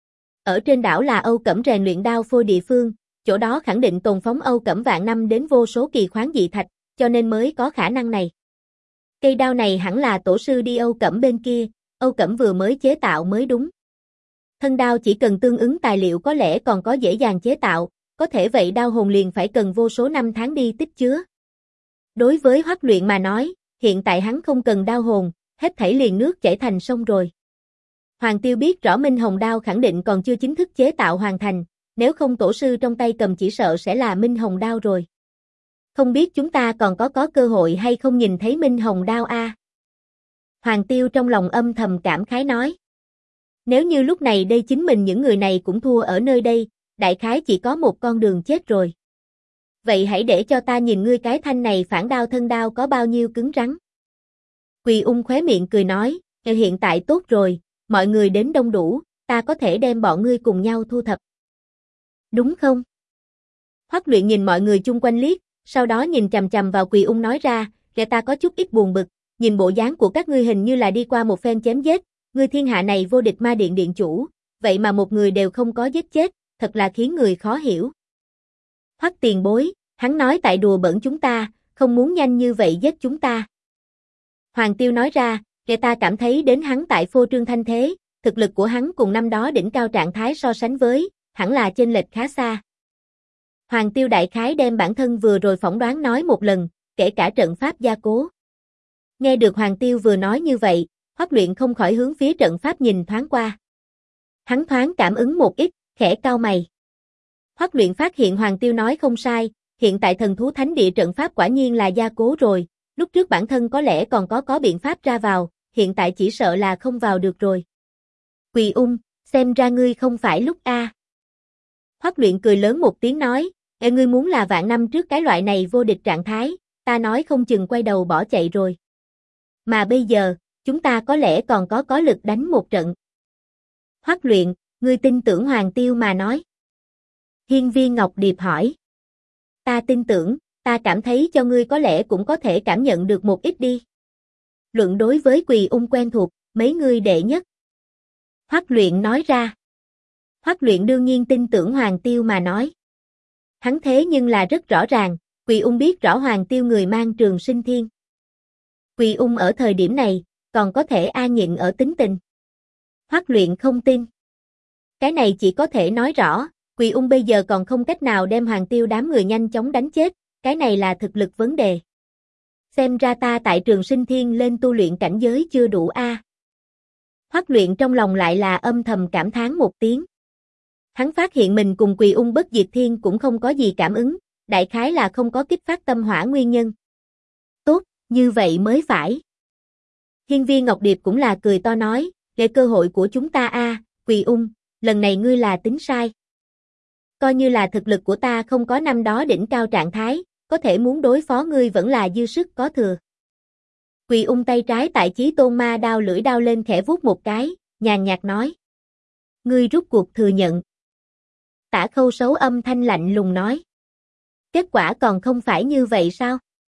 Ở trên đảo là Âu Cẩm rèn luyện đao phôi địa phương, chỗ đó khẳng định tồn phóng Âu Cẩm vạn năm đến vô số kỳ khoáng dị thạch, cho nên mới có khả năng này. Cây đao này hẳn là tổ sư đi Âu Cẩm bên kia, Âu Cẩm vừa mới chế tạo mới đúng. Thân đao chỉ cần tương ứng tài liệu có lẽ còn có dễ dàng chế tạo, có thể vậy đao hồn liền phải cần vô số năm tháng đi tích chứa. Đối với Hoắc Luyện mà nói, hiện tại hắn không cần đao hồn, hết thảy liền nước chảy thành sông rồi. Hoàng Tiêu biết rõ Minh Hồng đao khẳng định còn chưa chính thức chế tạo hoàn thành, nếu không tổ sư trong tay cầm chỉ sợ sẽ là Minh Hồng đao rồi. Không biết chúng ta còn có cơ hội hay không nhìn thấy Minh Hồng đao a? Hoàng Tiêu trong lòng âm thầm cảm khái nói. Nếu như lúc này đây chính mình những người này cũng thua ở nơi đây, đại khái chỉ có một con đường chết rồi. Vậy hãy để cho ta nhìn ngươi cái thanh này phản đao thân đao có bao nhiêu cứng rắn. Quỳ Ung khóe miệng cười nói, hiện tại tốt rồi, mọi người đến đông đủ, ta có thể đem bọn ngươi cùng nhau thu thập. Đúng không? Hoắc Luyện nhìn mọi người chung quanh liếc, sau đó nhìn chằm chằm vào Quỳ Ung nói ra, kẻ ta có chút ít buồn bực, nhìn bộ dáng của các ngươi hình như là đi qua một phen chém giết, ngươi thiên hạ này vô địch ma điện điện chủ, vậy mà một người đều không có giết chết, thật là khiến người khó hiểu. Hoắc tiền bối, hắn nói tại đùa bỡn chúng ta, không muốn nhanh như vậy giết chúng ta. Hoàng Tiêu nói ra, kẻ ta cảm thấy đến hắn tại phô trương thanh thế, thực lực của hắn cùng năm đó đỉnh cao trạng thái so sánh với, hẳn là chênh lệch khá xa. Hoàng Tiêu đại khái đem bản thân vừa rồi phỏng đoán nói một lần, kể cả trận pháp gia cố. Nghe được Hoàng Tiêu vừa nói như vậy, Hoắc Luyện không khỏi hướng phía trận pháp nhìn thoáng qua. Hắn thoáng cảm ứng một ít, khẽ cau mày. Hoắc Luyện phát hiện Hoàng Tiêu nói không sai, hiện tại thần thú thánh địa trận pháp quả nhiên là gia cố rồi, lúc trước bản thân có lẽ còn có biện pháp ra vào, hiện tại chỉ sợ là không vào được rồi. Quỳ Ung, xem ra ngươi không phải lúc a. Hoắc Luyện cười lớn một tiếng nói, ngươi muốn là vạn năm trước cái loại này vô địch trạng thái, ta nói không chừng quay đầu bỏ chạy rồi. Mà bây giờ, chúng ta có lẽ còn có lực đánh một trận. Hoắc Luyện, ngươi tin tưởng Hoàng Tiêu mà nói. Hiên Viên Ngọc Điệp hỏi. Ta tin tưởng, ta cảm thấy cho ngươi có lẽ cũng có thể cảm nhận được một ít đi. Luận đối với Quỳ Ung quen thuộc, mấy ngươi đệ nhất. Hoắc Luyện nói ra. Hoắc Luyện đương nhiên tin tưởng Hoàng Tiêu mà nói. Hắn thế nhưng là rất rõ ràng, Quỳ Ung biết rõ Hoàng Tiêu người mang Trường Sinh Thiên. Quỳ Ung ở thời điểm này, còn có thể an nhịn ở tính tình. Hoắc Luyện không tin. Cái này chỉ có thể nói rõ, Quỳ Ung bây giờ còn không cách nào đem Hoàng Tiêu đám người nhanh chóng đánh chết, cái này là thực lực vấn đề. Xem ra ta tại Trường Sinh Thiên lên tu luyện cảnh giới chưa đủ a. Hoắc Luyện trong lòng lại là âm thầm cảm thán một tiếng. Hắn phát hiện mình cùng Quỳ Ung Bất Diệt Thiên cũng không có gì cảm ứng, đại khái là không có kích phát tâm hỏa nguyên nhân. Tốt, như vậy mới phải. Hiên Viên Ngọc Điệp cũng là cười to nói, để cơ hội của chúng ta a, Quỳ Ung, lần này ngươi là tính sai. Coi như là thực lực của ta không có năm đó đỉnh cao trạng thái, có thể muốn đối phó ngươi vẫn là dư sức có thừa. Quỳ Ung tay trái tại Chí Tôn Ma đao lưỡi đao lên khẽ vuốt một cái, nhàn nhạt nói. Ngươi rút cuộc thừa nhận. Tả Khâu Sấu âm thanh lạnh lùng nói. Kết quả còn không phải như vậy sao?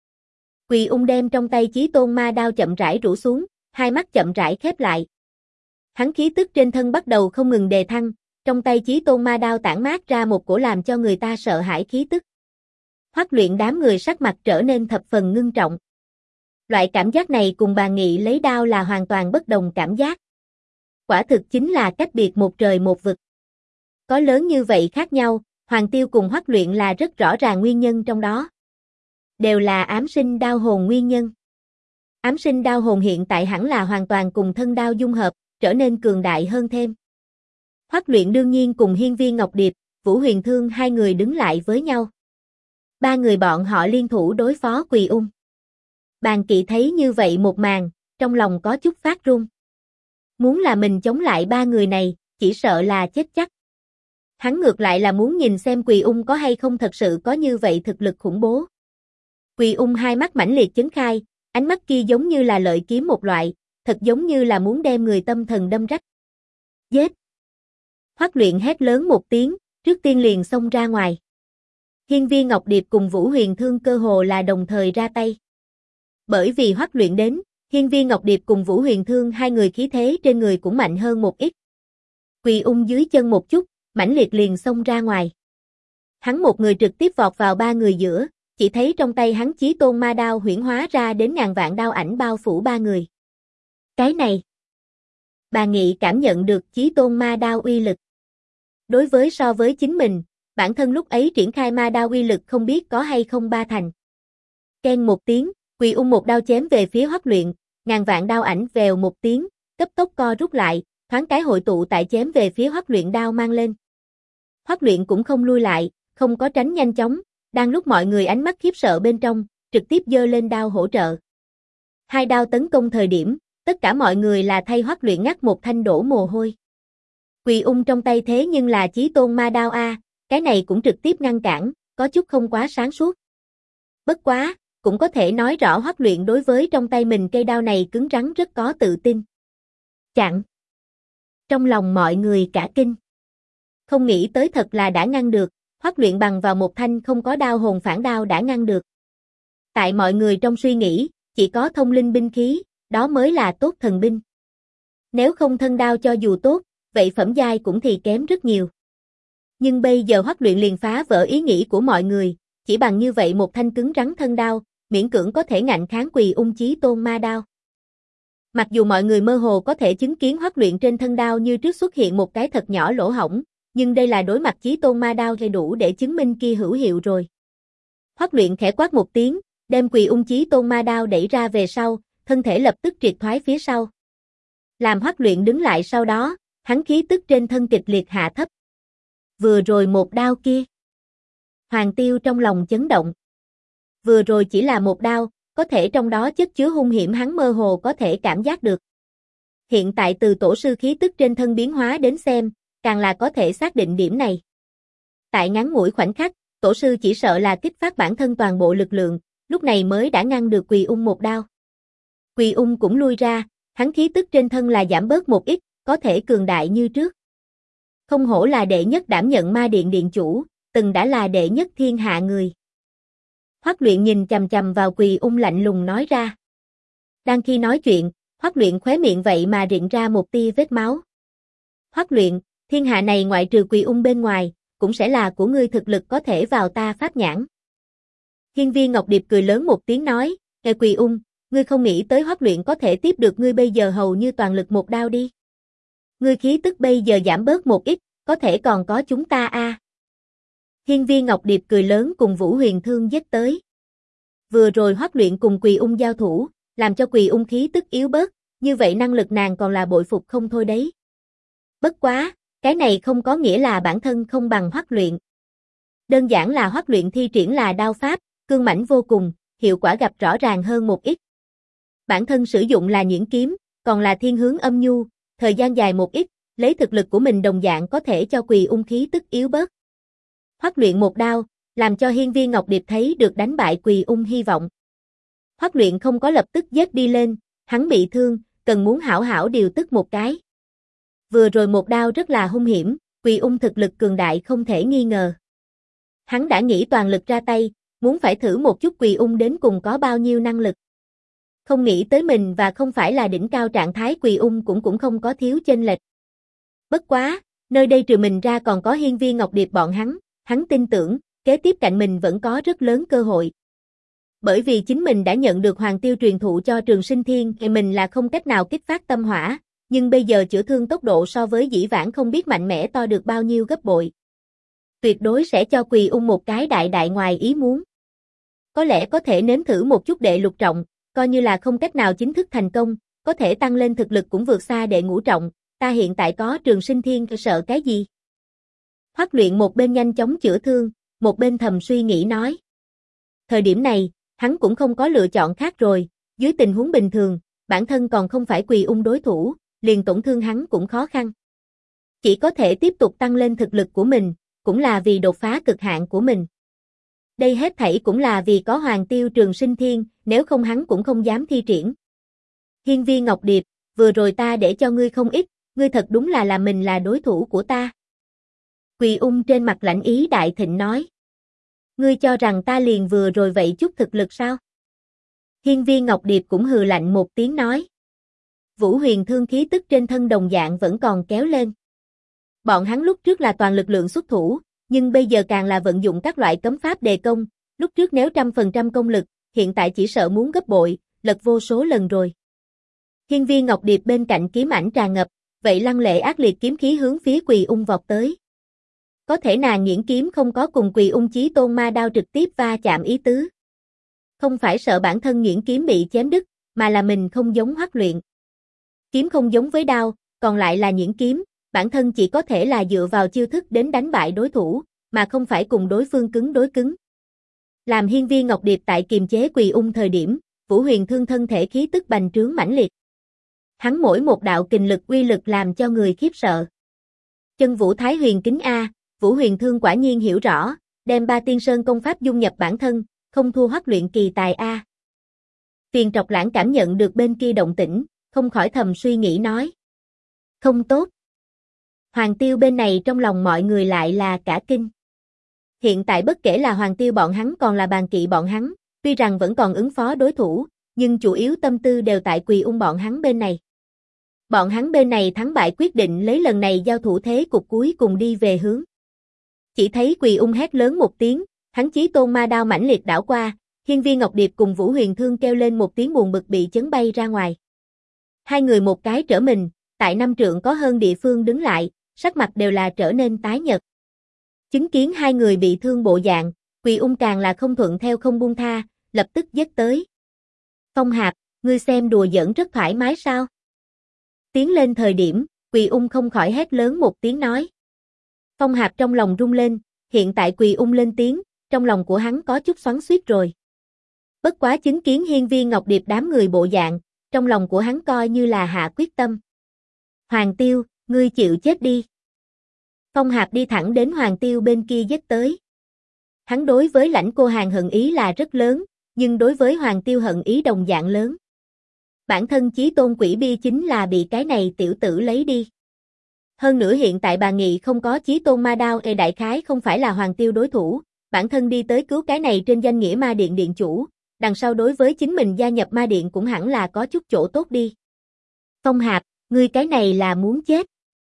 Quỳ Ung đem trong tay Chí Tôn Ma đao chậm rãi rũ xuống, hai mắt chậm rãi khép lại. Hắn khí tức trên thân bắt đầu không ngừng đề thăng, trong tay Chí Tôn Ma đao tản mát ra một cổ làm cho người ta sợ hãi khí tức. Hoắc Luyện đám người sắc mặt trở nên thập phần ngưng trọng. Loại cảm giác này cùng Bàn Nghị lấy đao là hoàn toàn bất đồng cảm giác. Quả thực chính là cách biệt một trời một vực. Có lớn như vậy khác nhau, Hoàng Tiêu cùng Hoắc Luyện là rất rõ ràng nguyên nhân trong đó. Đều là ám sinh đao hồn nguyên nhân. Ám sinh đao hồn hiện tại hẳn là hoàn toàn cùng thân đao dung hợp, trở nên cường đại hơn thêm. Hoắc Luyện đương nhiên cùng Hiên Viên Ngọc Điệp, Vũ Huyền Thương hai người đứng lại với nhau. Ba người bọn họ liên thủ đối phó Quỳ Ung. Bàn Kỵ thấy như vậy một màn, trong lòng có chút phát run. Muốn là mình chống lại ba người này, chỉ sợ là chết chắc. Hắn ngược lại là muốn nhìn xem Quỳ Ung có hay không thật sự có như vậy thực lực khủng bố. Quỳ Ung hai mắt mãnh liệt chấn khai, ánh mắt kia giống như là lợi kiếm một loại, thật giống như là muốn đem người tâm thần đâm rách. Giết! Hoắc Luyện hét lớn một tiếng, trước tiên liền xông ra ngoài. Hiên Viên Ngọc Điệp cùng Vũ Huyền Thương cơ hồ là đồng thời ra tay. Bởi vì Hoắc Luyện đến, Hiên Viên Ngọc Điệp cùng Vũ Huyền Thương hai người khí thế trên người cũng mạnh hơn một ít. Quỳ Ung dưới chân một chút, mãnh liệt liền xông ra ngoài. Hắn một người trực tiếp vọt vào ba người giữa, chỉ thấy trong tay hắn Chí Tôn Ma đao huyễn hóa ra đến ngàn vạn đao ảnh bao phủ ba người. Cái này, Bàn Nghị cảm nhận được Chí Tôn Ma đao uy lực. Đối với so với chính mình, bản thân lúc ấy triển khai ma đao uy lực không biết có hay không ba thành. Keng một tiếng, Quỳ Ung một đao chém về phía Hoắc Luyện, ngàn vạn đao ảnh vèo một tiếng, cấp tốc co rút lại, thoáng cái hội tụ tại chém về phía Hoắc Luyện đao mang lên. Hoắc Luyện cũng không lui lại, không có tránh nhanh chóng, đang lúc mọi người ánh mắt khiếp sợ bên trong, trực tiếp giơ lên đao hỗ trợ. Hai đao tấn công thời điểm, tất cả mọi người là thay Hoắc Luyện ngắt một thanh đổ mồ hôi. Quỳ Ung trong tay thế nhưng là Chí Tôn Ma đao a, cái này cũng trực tiếp ngăn cản, có chút không quá sáng suốt. Bất quá, cũng có thể nói rõ Hoắc Luyện đối với trong tay mình cây đao này cứng rắn rất có tự tin. Chặn. Trong lòng mọi người cả kinh. Không nghĩ tới thật là đã ngăn được, Hoắc Luyện bằng vào một thanh không có đao hồn phản đao đã ngăn được. Tại mọi người trong suy nghĩ, chỉ có thông linh binh khí, đó mới là tốt thần binh. Nếu không thân đao cho dù tốt, vậy phẩm giai cũng thì kém rất nhiều. Nhưng bây giờ Hoắc Luyện liền phá vỡ ý nghĩ của mọi người, chỉ bằng như vậy một thanh cứng rắn thân đao, miễn cưỡng có thể ngạnh kháng Quỳ Ung Chí Tôn Ma đao. Mặc dù mọi người mơ hồ có thể chứng kiến Hoắc Luyện trên thân đao như trước xuất hiện một cái thật nhỏ lỗ hổng, nhưng đây là đối mặt Chí Tôn Ma Đao thì đủ để chứng minh kia hữu hiệu rồi. Hoắc Luyện khẽ quát một tiếng, đem Quỳ Ung Chí Tôn Ma Đao đẩy ra về sau, thân thể lập tức triệt thoái phía sau. Làm Hoắc Luyện đứng lại sau đó, hắn khí tức trên thân kịch liệt hạ thấp. Vừa rồi một đao kia. Hoàng Tiêu trong lòng chấn động. Vừa rồi chỉ là một đao, có thể trong đó chất chứa hung hiểm hắn mơ hồ có thể cảm giác được. Hiện tại từ tổ sư khí tức trên thân biến hóa đến xem, càng là có thể xác định điểm này. Tại ngắn ngủi khoảnh khắc, tổ sư chỉ sợ là kích phát bản thân toàn bộ lực lượng, lúc này mới đã ngăn được Quỳ Ung một đao. Quỳ Ung cũng lui ra, hắn khí tức trên thân là giảm bớt một ít, có thể cường đại như trước. Không hổ là đệ nhất đảm nhận ma điện điện chủ, từng đã là đệ nhất thiên hạ người. Hoắc Luyện nhìn chằm chằm vào Quỳ Ung lạnh lùng nói ra. Đang khi nói chuyện, Hoắc Luyện khóe miệng vậy mà rịn ra một tia vết máu. Hoắc Luyện, thiên hạ này ngoại trừ Quỳ Ung bên ngoài, cũng sẽ là của ngươi, thực lực có thể vào ta pháp nhãn. Hiên Viên Ngọc Điệp cười lớn một tiếng nói, nghe Quỳ Ung, ngươi không nghĩ tới Hoắc Luyện có thể tiếp được ngươi bây giờ hầu như toàn lực một đao đi. Ngươi khí tức bây giờ giảm bớt một ít, có thể còn có chúng ta a. Hiên Viên Ngọc Điệp cười lớn cùng Vũ Huyền Thương giết tới. Vừa rồi Hoắc Luyện cùng Quỳ Ung giao thủ, làm cho Quỳ Ung khí tức yếu bớt, như vậy năng lực nàng còn là bội phục không thôi đấy. Bất quá, cái này không có nghĩa là bản thân không bằng Hoắc Luyện. Đơn giản là Hoắc Luyện thi triển là đao pháp, cương mãnh vô cùng, hiệu quả gặp rõ ràng hơn một ít. Bản thân sử dụng là nhuyễn kiếm, còn là thiên hướng âm nhu, thời gian dài một ít, lấy thực lực của mình đồng dạng có thể cho Quỳ Ung khí tức yếu bớt. Hoắc Luyện một đao, làm cho Hiên Viên Ngọc Điệp thấy được đánh bại Quỳ Ung hy vọng. Hoắc Luyện không có lập tức giết đi lên, hắn bị thương, cần muốn hảo hảo điều tức một cái. Vừa rồi một đao rất là hung hiểm, Quỳ Ung thực lực cường đại không thể nghi ngờ. Hắn đã nghĩ toàn lực ra tay, muốn phải thử một chút Quỳ Ung đến cùng có bao nhiêu năng lực. Không nghĩ tới mình và không phải là đỉnh cao trạng thái Quỳ Ung cũng không có thiếu chênh lệch. Bất quá, nơi đây trừ mình ra còn có Hiên Viên Ngọc Điệp bọn hắn tin tưởng, kế tiếp cạnh mình vẫn có rất lớn cơ hội. Bởi vì chính mình đã nhận được Hoàng Tiêu truyền thụ cho Trường Sinh Thiên, thì mình là không cách nào kích phát tâm hỏa, nhưng bây giờ chữa thương tốc độ so với dĩ vãng không biết mạnh mẽ to được bao nhiêu gấp bội. Tuyệt đối sẽ cho Quỳ Ung một cái đại ngoài ý muốn. Có lẽ có thể nếm thử một chút đệ lục trọng, coi như là không cách nào chính thức thành công, có thể tăng lên thực lực cũng vượt xa đệ ngũ trọng, ta hiện tại có Trường Sinh Thiên sợ cái gì? Hoắc Luyện một bên nhanh chóng chữa thương, một bên thầm suy nghĩ nói. Thời điểm này, hắn cũng không có lựa chọn khác rồi, dưới tình huống bình thường, bản thân còn không phải Quỳ Ung đối thủ, liền tổn thương hắn cũng khó khăn. Chỉ có thể tiếp tục tăng lên thực lực của mình, cũng là vì đột phá cực hạn của mình. Đây hết thảy cũng là vì có Hoàng Tiêu Trường Sinh Thiên, nếu không hắn cũng không dám thi triển. Hiên Viên Ngọc Điệp, vừa rồi ta để cho ngươi không ít, ngươi thật đúng là làm mình là đối thủ của ta. Quỳ Ung trên mặt lạnh ý đại thịnh nói. Ngươi cho rằng ta liền vừa rồi vậy chút thực lực sao? Hiên Viên Ngọc Điệp cũng hừ lạnh một tiếng nói. Vũ Huyền Thương khí tức trên thân đồng dạng vẫn còn kéo lên. Bọn hắn lúc trước là toàn lực lượng xuất thủ, nhưng bây giờ càng là vận dụng các loại cấm pháp đề công, lúc trước nếu 100% công lực, hiện tại chỉ sợ muốn gấp bội, lật vô số lần rồi. Hiên Viên Ngọc Điệp bên cạnh kiếm ảnh tràn ngập, vậy lăng lệ ác liệt kiếm khí hướng phía Quỳ Ung vọt tới. Có thể nàng nhuyễn kiếm không có cùng Quỳ Ung Chí Tôn Ma Đao trực tiếp va chạm ý tứ. Không phải sợ bản thân nhuyễn kiếm bị chém đứt, mà là mình không giống Hoắc Luyện. Kiếm không giống với đao, còn lại là nhuyễn kiếm, bản thân chỉ có thể là dựa vào chiêu thức đến đánh bại đối thủ, mà không phải cùng đối phương cứng đối cứng. Làm Hiên Viên Ngọc Điệp tại kiềm chế Quỳ Ung thời điểm, Vũ Huyền Thương thân thể khí tức bành trướng mãnh liệt. Hắn mỗi một đạo kình lực uy lực làm cho người khiếp sợ. Chân Vũ Thái Huyền Kính A, Vũ Huyền Thương quả nhiên hiểu rõ, đem ba tiên sơn công pháp dung nhập bản thân, không thua Hoắc Luyện kỳ tài A. Phiền Trọc Lãng cảm nhận được bên kia động tĩnh, không khỏi thầm suy nghĩ nói. Không tốt. Hoàng Tiêu bên này trong lòng mọi người lại là cả kinh. Hiện tại bất kể là Hoàng Tiêu bọn hắn còn là bàn kỵ bọn hắn, tuy rằng vẫn còn ứng phó đối thủ, nhưng chủ yếu tâm tư đều tại Quỳ Ung bọn hắn bên này. Bọn hắn bên này thắng bại quyết định lấy lần này giao thủ thế cục cuối cùng đi về hướng. Chỉ thấy Quỳ Ung hét lớn một tiếng, hắn Chí Tôn Ma Đao mãnh liệt đảo qua, Hiên Viên Ngọc Điệp cùng Vũ Huyền Thương kêu lên một tiếng buồn bực bị chấn bay ra ngoài. Hai người một cái trở mình, tại 5 trượng có hơn địa phương đứng lại, sắc mặt đều là trở nên tái nhợt. Chứng kiến hai người bị thương bộ dạng, Quỳ Ung càng là không thuận theo không buông tha, lập tức giết tới. Phong Hạp, ngươi xem đùa giỡn rất thoải mái sao? Tiến lên thời điểm, Quỳ Ung không khỏi hét lớn một tiếng nói. Phong Hạp trong lòng rung lên, hiện tại Quỳ Ung lên tiếng, trong lòng của hắn có chút xoắn xuýt rồi. Bất quá chứng kiến Hiên Viên Ngọc Điệp đám người bộ dạng, trong lòng của hắn coi như là hạ quyết tâm. Hoàng Tiêu, ngươi chịu chết đi. Phong Hạp đi thẳng đến Hoàng Tiêu bên kia giết tới. Hắn đối với Lãnh Cô Hàn hận ý là rất lớn, nhưng đối với Hoàng Tiêu hận ý đồng dạng lớn. Bản thân Chí Tôn Quỷ Bi chính là bị cái này tiểu tử lấy đi. Hơn nữa hiện tại bà Nghị không có Chí Tôn Ma Đao đại khái không phải là Hoàng Tiêu đối thủ, bản thân đi tới cứu cái này trên danh nghĩa Ma Điện điện chủ, đằng sau đối với chính mình gia nhập Ma Điện cũng hẳn là có chút chỗ tốt đi. Phong Hạp, ngươi cái này là muốn chết.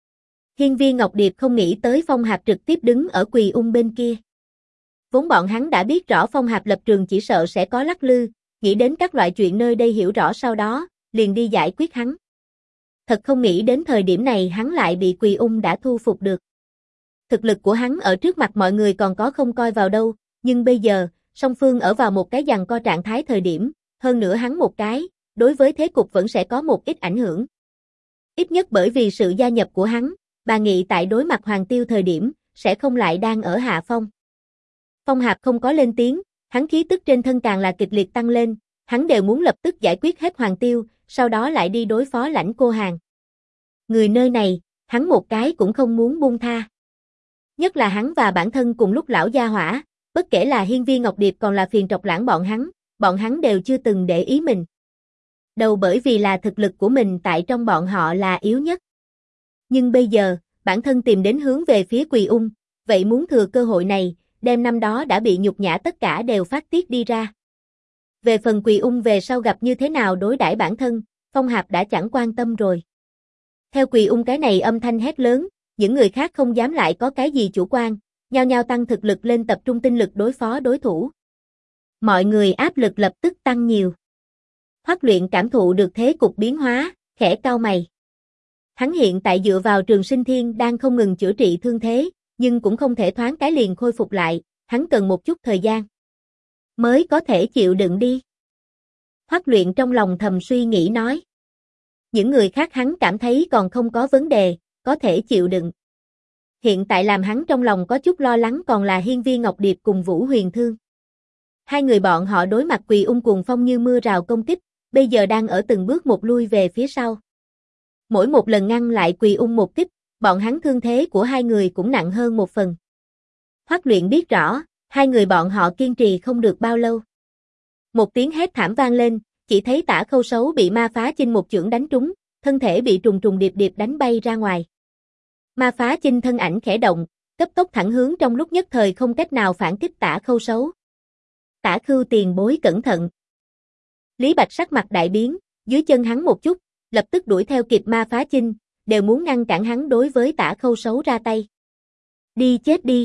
Hiên Viên Ngọc Điệp không nghĩ tới Phong Hạp trực tiếp đứng ở Quỳ Ung bên kia. Vốn bọn hắn đã biết rõ Phong Hạp lập trường chỉ sợ sẽ có lắc lư, nghĩ đến các loại chuyện nơi đây hiểu rõ sau đó, liền đi giải quyết hắn. Thật không nghĩ đến thời điểm này hắn lại bị Quỳ Ung đã thu phục được. Thực lực của hắn ở trước mặt mọi người còn có không coi vào đâu, nhưng bây giờ, song phương ở vào một cái giằng co trạng thái thời điểm, hơn nữa hắn một cái, đối với thế cục vẫn sẽ có một ít ảnh hưởng. Ít nhất bởi vì sự gia nhập của hắn, bà Nghị tại đối mặt Hoàng Tiêu thời điểm, sẽ không lại đang ở hạ phong. Phong Hạp không có lên tiếng, hắn khí tức trên thân càng là kịch liệt tăng lên, hắn đều muốn lập tức giải quyết hết Hoàng Tiêu, sau đó lại đi đối phó Lãnh Cô Hàn. Người nơi này, hắn một cái cũng không muốn buông tha. Nhất là hắn và bản thân cùng lúc lão gia hỏa, bất kể là Hiên Viên Ngọc Điệp còn là Phiền Trọc Lãng bọn hắn đều chưa từng để ý mình. Đầu bởi vì là thực lực của mình tại trong bọn họ là yếu nhất. Nhưng bây giờ, bản thân tìm đến hướng về phía Quỳ Ung, vậy muốn thừa cơ hội này, đem năm đó đã bị nhục nhã tất cả đều phát tiết đi ra. Về phần Quỳ Ung về sau gặp như thế nào đối đãi bản thân, Phong Hạp đã chẳng quan tâm rồi. Theo Quỳ Ung cái này âm thanh hét lớn, những người khác không dám lại có cái gì chủ quan, nhao nhao tăng thực lực lên tập trung tinh lực đối phó đối thủ. Mọi người áp lực lập tức tăng nhiều. Hoắc Luyện cảm thụ được thế cục biến hóa, khẽ cau mày. Hắn hiện tại dựa vào Trường Sinh Thiên đang không ngừng chữa trị thương thế, nhưng cũng không thể thoáng cái liền khôi phục lại, hắn cần một chút thời gian. Mới có thể chịu đựng đi. Hoắc Luyện trong lòng thầm suy nghĩ nói. Những người khác hắn cảm thấy còn không có vấn đề, có thể chịu đựng. Hiện tại làm hắn trong lòng có chút lo lắng còn là Hiên Viên Ngọc Điệp cùng Vũ Huyền Thương. Hai người bọn họ đối mặt Quỳ Ung cuồng phong như mưa rào công kích, bây giờ đang ở từng bước một lui về phía sau. Mỗi một lần ngăn lại Quỳ Ung một kích, bọn hắn thương thế của hai người cũng nặng hơn một phần. Hoắc Luyện biết rõ, hai người bọn họ kiên trì không được bao lâu. Một tiếng hét thảm vang lên, chỉ thấy Tả Khâu Sấu bị Ma Phá Chinh một chưởng đánh trúng, thân thể bị trùng trùng điệp điệp đánh bay ra ngoài. Ma Phá Chinh thân ảnh khẽ động, cấp tốc thẳng hướng trong lúc nhất thời không cách nào phản kích Tả Khâu Sấu. Tả Khưu tiền bối cẩn thận. Lý Bạch sắc mặt đại biến, dưới chân hắn một chút, lập tức đuổi theo kịp Ma Phá Chinh, đều muốn ngăn cản hắn đối với Tả Khâu Sấu ra tay. Đi chết đi.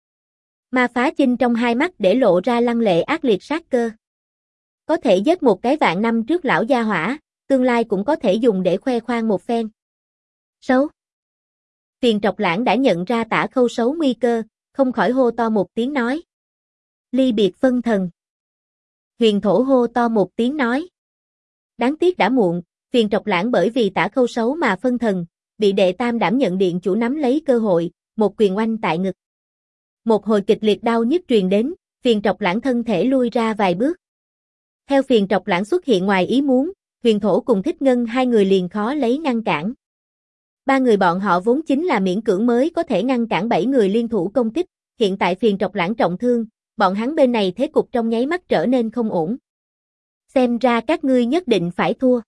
Ma Phá Chinh trong hai mắt để lộ ra lăng lệ ác liệt sát cơ. Có thể giết một cái vạn năm trước lão gia hỏa, tương lai cũng có thể dùng để khoe khoang một phen. Sấu. Phiền Trọc Lãng đã nhận ra Tả Khâu Sấu nguy cơ, không khỏi hô to một tiếng nói. Ly biệt phân thần. Huyền Thổ hô to một tiếng nói. Đáng tiếc đã muộn, Phiền Trọc Lãng bởi vì Tả Khâu Sấu mà phân thần, bị đệ tam đảm nhận điện chủ nắm lấy cơ hội, một quyền oanh tại ngực. Một hồi kịch liệt đau nhức truyền đến, Phiền Trọc Lãng thân thể lui ra vài bước. Theo Phiền Trọc Lãng xuất hiện ngoài ý muốn, Huyền Thổ cùng Thích Ngân hai người liền khó lấy ngăn cản. Ba người bọn họ vốn chính là miễn cưỡng mới có thể ngăn cản 7 người liên thủ công kích, hiện tại Phiền Trọc Lãng trọng thương, bọn hắn bên này thế cục trong nháy mắt trở nên không ổn. Xem ra các ngươi nhất định phải thua.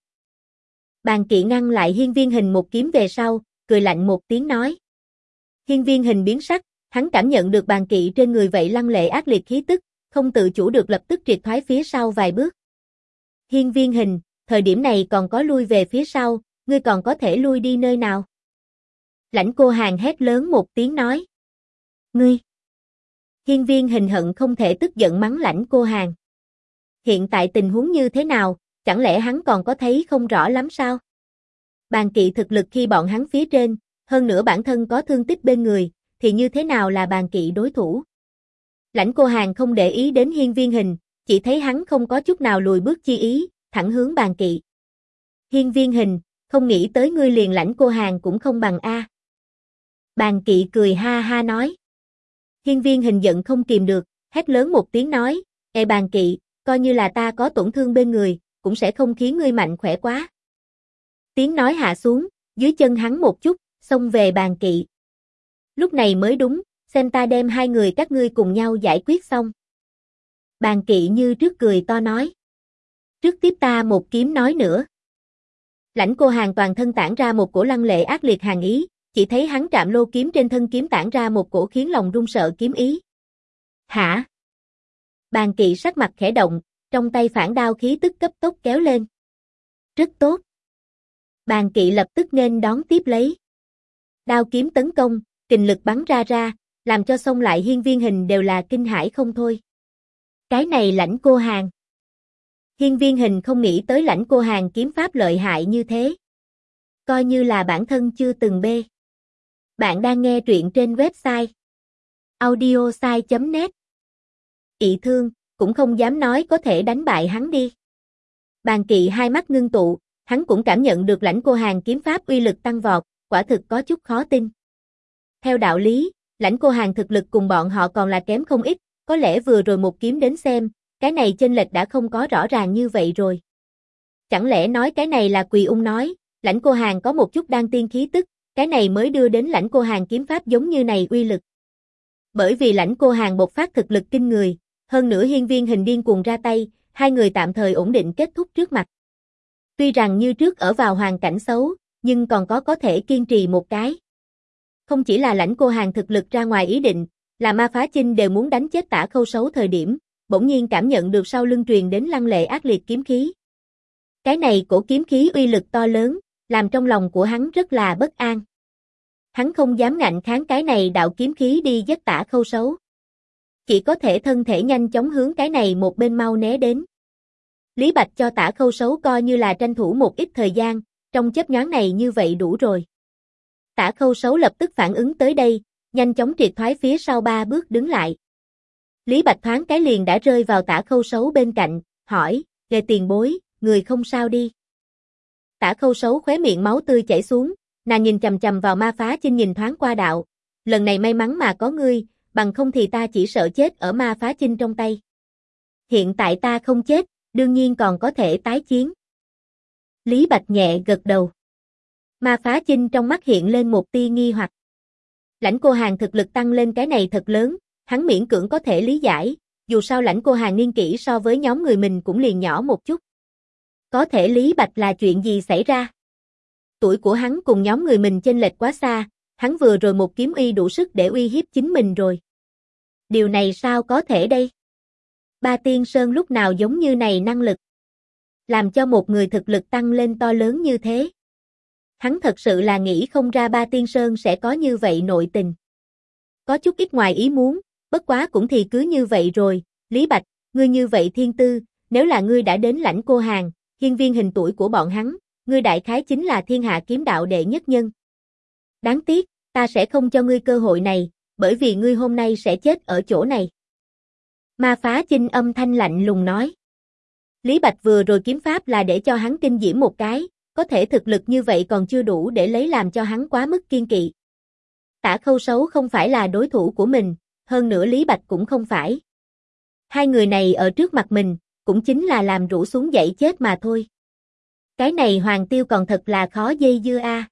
Bàn Kỵ ngăn lại Hiên Viên Hình một kiếm về sau, cười lạnh một tiếng nói. Hiên Viên Hình biến sắc, hắn cảm nhận được Bàn Kỵ trên người vậy lăng lệ ác liệt khí tức, không tự chủ được lập tức triệt thoái phía sau vài bước. Hiên Viên Hình, thời điểm này còn có lui về phía sau, ngươi còn có thể lui đi nơi nào? Lãnh Cô Hàn hét lớn một tiếng nói. Ngươi! Hiên Viên Hình hận không thể tức giận mắng Lãnh Cô Hàn. Hiện tại tình huống như thế nào, chẳng lẽ hắn còn có thấy không rõ lắm sao? Bàn Kỵ thực lực khi bọn hắn phía trên, hơn nữa bản thân có thương tích bên người, thì như thế nào là Bàn Kỵ đối thủ. Lãnh Cô Hàn không để ý đến Hiên Viên Hình, chỉ thấy hắn không có chút nào lùi bước chi ý, thẳng hướng Bàn Kỵ. Hiên Viên Hình, không nghĩ tới ngươi liền Lãnh Cô Hàn cũng không bằng a. Bàn Kỵ cười ha ha nói. Hiên Viên Hình giận không kìm được, hét lớn một tiếng nói, Ê Bàn Kỵ, coi như là ta có tổn thương bên người, cũng sẽ không khiến ngươi mạnh khỏe quá. Tiếng nói hạ xuống, dưới chân hắn một chút, xông về Bàn Kỵ. Lúc này mới đúng, xem ta đem hai người các ngươi cùng nhau giải quyết xong. Bàn Kỵ như trước cười to nói. Trước tiếp ta một kiếm nói nữa. Lãnh Cô Hàn toàn thân tản ra một cổ lăng lệ ác liệt hàn ý, chỉ thấy hắn trạm lô kiếm trên thân kiếm tản ra một cổ khiến lòng run sợ kiếm ý. Hả? Bàn Kỵ sắc mặt khẽ động, trong tay phản đao khí tức cấp tốc kéo lên. Rất tốt. Bàn Kỵ lập tức nên đón tiếp lấy. Đao kiếm tấn công, kình lực bắn ra, làm cho xông lại Hiên Viên Hình đều là kinh hãi không thôi. Cái này Lãnh Cô Hàn. Hiên Viên Hình không nghĩ tới Lãnh Cô Hàn kiếm pháp lợi hại như thế. Coi như là bản thân chưa từng bê. Bạn đang nghe truyện trên website audiosai.net. Ị thương, cũng không dám nói có thể đánh bại hắn đi. Bàn Kỵ hai mắt ngưng tụ, hắn cũng cảm nhận được Lãnh Cô Hàn kiếm pháp uy lực tăng vọt, quả thực có chút khó tin. Theo đạo lý, Lãnh Cô Hàn thực lực cùng bọn họ còn là kém không ít, có lẽ vừa rồi một kiếm đến xem, cái này chênh lệch đã không có rõ ràng như vậy rồi. Chẳng lẽ nói cái này là Quỳ Ung nói, Lãnh Cô Hàn có một chút đan tiên khí tức, cái này mới đưa đến Lãnh Cô Hàn kiếm pháp giống như này uy lực. Bởi vì Lãnh Cô Hàn bộc phát thực lực kinh người, hơn nữa Hiên Viên Hình điên cuồng ra tay, hai người tạm thời ổn định kết thúc trước mặt. Tuy rằng như trước ở vào hoàn cảnh xấu, nhưng còn có thể kiên trì một cái. Không chỉ là Lãnh Cô Hàn thực lực ra ngoài ý định, là Ma Phá Chinh đều muốn đánh chết Tả Khâu Sấu thời điểm, bỗng nhiên cảm nhận được sau lưng truyền đến lăng lệ ác liệt kiếm khí. Cái này cổ kiếm khí uy lực to lớn, làm trong lòng của hắn rất là bất an. Hắn không dám ngạnh kháng cái này đạo kiếm khí đi giết Tả Khâu Sấu. Chỉ có thể thân thể nhanh chóng hướng cái này một bên mau né đến. Lý Bạch cho Tả Khâu Sấu coi như là tranh thủ một ít thời gian, trong chớp nhoáng này như vậy đủ rồi. Tả Khâu Sấu lập tức phản ứng tới đây, nhanh chóng triệt thoái phía sau 3 bước đứng lại. Lý Bạch thoáng cái liền đã rơi vào Tả Khâu Sấu bên cạnh, hỏi, Ghê tiền bối, người không sao đi. Tả Khâu Sấu khóe miệng máu tươi chảy xuống, nàng nhìn chằm chằm vào Ma Phá Chinh nhìn thoáng qua đạo, lần này may mắn mà có ngươi, bằng không thì ta chỉ sợ chết ở Ma Phá Chinh trong tay. Hiện tại ta không chết, đương nhiên còn có thể tái chiến. Lý Bạch nhẹ gật đầu. Ma Phá Chinh trong mắt hiện lên một tia nghi hoặc. Lãnh Cô Hàn thực lực tăng lên cái này thật lớn, hắn miễn cưỡng có thể lý giải, dù sao Lãnh Cô Hàn niên kỷ so với nhóm người mình cũng liền nhỏ một chút. Có thể Lý Bạch là chuyện gì xảy ra? Tuổi của hắn cùng nhóm người mình chênh lệch quá xa, hắn vừa rồi một kiếm uy đủ sức để uy hiếp chính mình rồi. Điều này sao có thể đây? Ba Tiên Sơn lúc nào giống như này năng lực? Làm cho một người thực lực tăng lên to lớn như thế. Hắn thật sự là nghĩ không ra Ba Tiên Sơn sẽ có như vậy nội tình. Có chút ít ngoài ý muốn, bất quá cũng thì cứ như vậy rồi, Lý Bạch, ngươi như vậy thiên tư, nếu là ngươi đã đến Lãnh Cô Hàn, Hiên Viên Hình tuổi của bọn hắn, ngươi đại khái chính là thiên hạ kiếm đạo đệ nhất nhân. Đáng tiếc, ta sẽ không cho ngươi cơ hội này, bởi vì ngươi hôm nay sẽ chết ở chỗ này. Ma Phá Chinh âm thanh lạnh lùng nói. Lý Bạch vừa rồi kiếm pháp là để cho hắn kinh diễm một cái, có thể thực lực như vậy còn chưa đủ để lấy làm cho hắn quá mức kiên kỵ. Tả Khâu Sấu không phải là đối thủ của mình, hơn nữa Lý Bạch cũng không phải. Hai người này ở trước mặt mình, cũng chính là làm rủ xuống dậy chết mà thôi. Cái này Hoàng Tiêu còn thật là khó dây dưa a.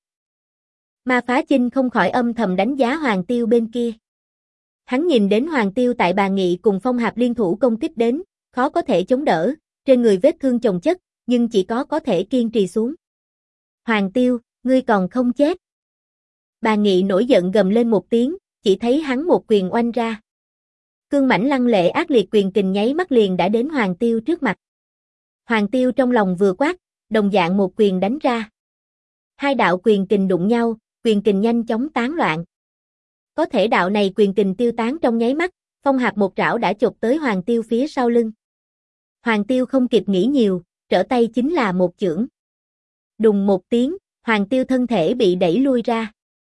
Ma Phá Chinh không khỏi âm thầm đánh giá Hoàng Tiêu bên kia. Hắn nhìn đến Hoàng Tiêu tại Bà Nghị cùng Phong Hạp liên thủ công kích đến, khó có thể chống đỡ, trên người vết thương chồng chất, nhưng chỉ có thể kiên trì xuống. Hoàng Tiêu, ngươi còn không chết. Bà Nghị nổi giận gầm lên một tiếng, chỉ thấy hắn một quyền oanh ra. Cương mãnh lăng lệ ác liệt quyền kình nháy mắt liền đã đến Hoàng Tiêu trước mặt. Hoàng Tiêu trong lòng vừa quát, đồng dạng một quyền đánh ra. Hai đạo quyền kình đụng nhau, quyền kình nhanh chóng tán loạn. Có thể đạo này quyền kình tiêu tán trong nháy mắt, Phong Hạp một trảo đã chộp tới Hoàng Tiêu phía sau lưng. Hoàng Tiêu không kịp nghĩ nhiều, trở tay chính là một chưởng. Đùng một tiếng, Hoàng Tiêu thân thể bị đẩy lui ra.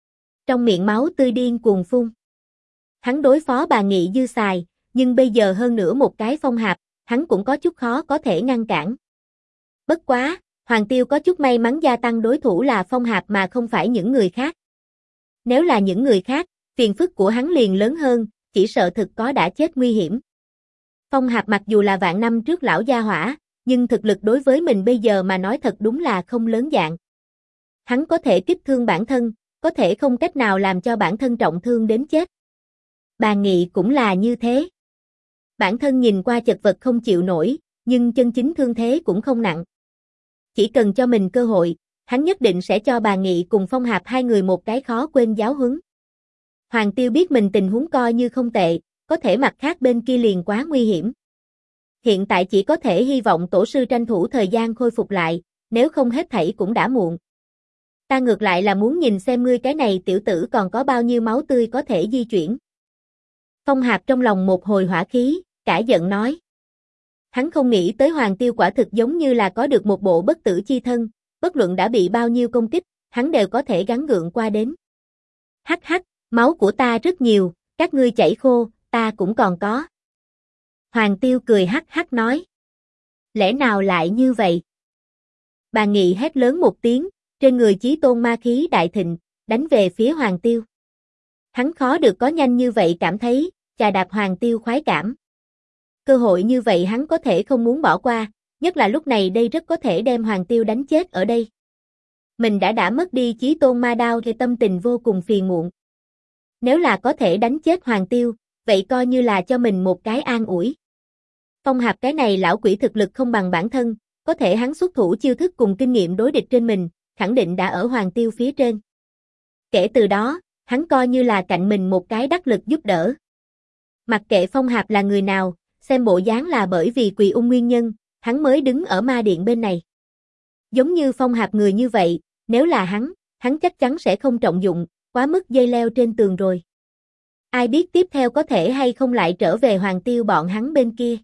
Trong miệng máu tươi điên cuồng phun. Hắn đối phó bà Nghị dư xài, nhưng bây giờ hơn nữa một cái Phong Hạp, hắn cũng có chút khó có thể ngăn cản. Bất quá, Hoàng Tiêu có chút may mắn gia tăng đối thủ là Phong Hạp mà không phải những người khác. Nếu là những người khác, phiền phức của hắn liền lớn hơn, chỉ sợ thực có đã chết nguy hiểm. Phong Hạp mặc dù là vạn năm trước lão gia hỏa, nhưng thực lực đối với mình bây giờ mà nói thật đúng là không lớn dạng. Hắn có thể kích thương bản thân, có thể không cách nào làm cho bản thân trọng thương đến chết. Bà Nghị cũng là như thế. Bản thân nhìn qua chật vật không chịu nổi, nhưng chân chính thương thế cũng không nặng. Chỉ cần cho mình cơ hội, hắn nhất định sẽ cho bà Nghị cùng Phong Hạp hai người một cái khó quên giáo huấn. Hoàng Tiêu biết mình tình huống coi như không tệ, có thể mặt khác bên kia liền quá nguy hiểm. Hiện tại chỉ có thể hy vọng tổ sư tranh thủ thời gian khôi phục lại, nếu không hết thảy cũng đã muộn. Ta ngược lại là muốn nhìn xem ngươi cái này tiểu tử còn có bao nhiêu máu tươi có thể di chuyển. Phong Hạp trong lòng một hồi hỏa khí, cả giận nói. Hắn không nghĩ tới Hoàng Tiêu quả thực giống như là có được một bộ bất tử chi thân, bất luận đã bị bao nhiêu công kích, hắn đều có thể gắng gượng qua đến. Hắc hắc, máu của ta rất nhiều, các ngươi chảy khô, ta cũng còn có. Hoàng Tiêu cười hắc hắc nói. Lẽ nào lại như vậy? Bà Nghị hét lớn một tiếng, trên người Chí Tôn ma khí đại thịnh, đánh về phía Hoàng Tiêu. Hắn khó được có nhanh như vậy cảm thấy, chà đạp Hoàng Tiêu khoái cảm. Cơ hội như vậy hắn có thể không muốn bỏ qua, nhất là lúc này đây rất có thể đem Hoàng Tiêu đánh chết ở đây. Mình đã mất đi Chí Tôn ma đao thì tâm tình vô cùng phiền muộn. Nếu là có thể đánh chết Hoàng Tiêu, vậy coi như là cho mình một cái an ủi. Phong Hạp cái này lão quỷ thực lực không bằng bản thân, có thể hắn xuất thủ chiêu thức cùng kinh nghiệm đối địch trên mình, khẳng định đã ở Hoàng Tiêu phía trên. Kể từ đó, hắn coi như là cạnh mình một cái đắc lực giúp đỡ. Mặc kệ Phong Hạp là người nào, xem bộ dáng là bởi vì Quỳ Ung nguyên nhân, hắn mới đứng ở ma điện bên này. Giống như Phong Hạp người như vậy, nếu là hắn chắc chắn sẽ không trọng dụng, quá mức dây leo trên tường rồi. Ai biết tiếp theo có thể hay không lại trở về Hoàng Tiêu bọn hắn bên kia.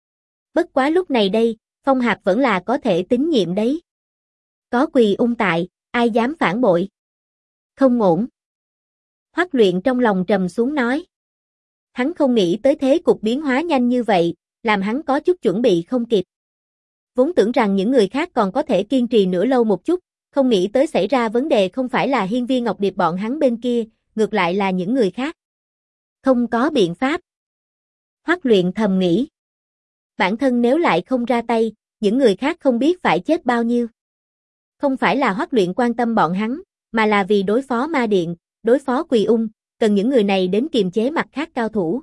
Bất quá lúc này đây, Phong Hạp vẫn là có thể tín nhiệm đấy. Có Quỳ Ung tại, ai dám phản bội? Không ổn. Hoắc Luyện trong lòng trầm xuống nói. Hắn không nghĩ tới thế cục biến hóa nhanh như vậy, làm hắn có chút chuẩn bị không kịp. Vốn tưởng rằng những người khác còn có thể kiên trì nữa lâu một chút, không nghĩ tới xảy ra vấn đề không phải là Hiên Viên Ngọc Điệp bọn hắn bên kia, ngược lại là những người khác. Không có biện pháp. Hoắc Luyện thầm nghĩ. Bản thân nếu lại không ra tay, những người khác không biết phải chết bao nhiêu. Không phải là Hoắc Luyện quan tâm bọn hắn, mà là vì đối phó ma điện, đối phó Quỳ Ung, cần những người này đến kiềm chế mặt khác cao thủ.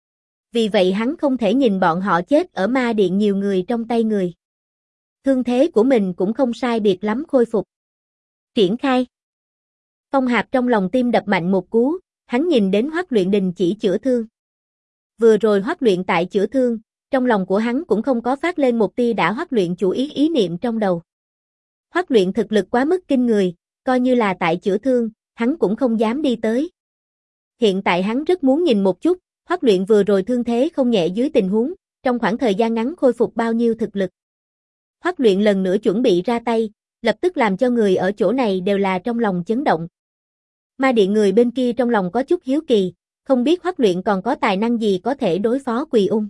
Vì vậy hắn không thể nhìn bọn họ chết ở ma điện nhiều người trong tay người. Thương thế của mình cũng không sai biệt lắm khôi phục. Triển khai. Phong Hạp trong lòng tim đập mạnh một cú, hắn nhìn đến Hoắc Luyện đình chỉ chữa thương. Vừa rồi Hoắc Luyện tại chữa thương, trong lòng của hắn cũng không có phát lên một tia đã Hoắc Luyện chủ ý niệm trong đầu. Hoắc Luyện thực lực quá mức kinh người, coi như là tại chữa thương, hắn cũng không dám đi tới. Hiện tại hắn rất muốn nhìn một chút, Hoắc Luyện vừa rồi thương thế không nhẹ dưới tình huống, trong khoảng thời gian ngắn khôi phục bao nhiêu thực lực. Hoắc Luyện lần nữa chuẩn bị ra tay, lập tức làm cho người ở chỗ này đều là trong lòng chấn động. Ma điện người bên kia trong lòng có chút hiếu kỳ, không biết Hoắc Luyện còn có tài năng gì có thể đối phó Quỳ Ung.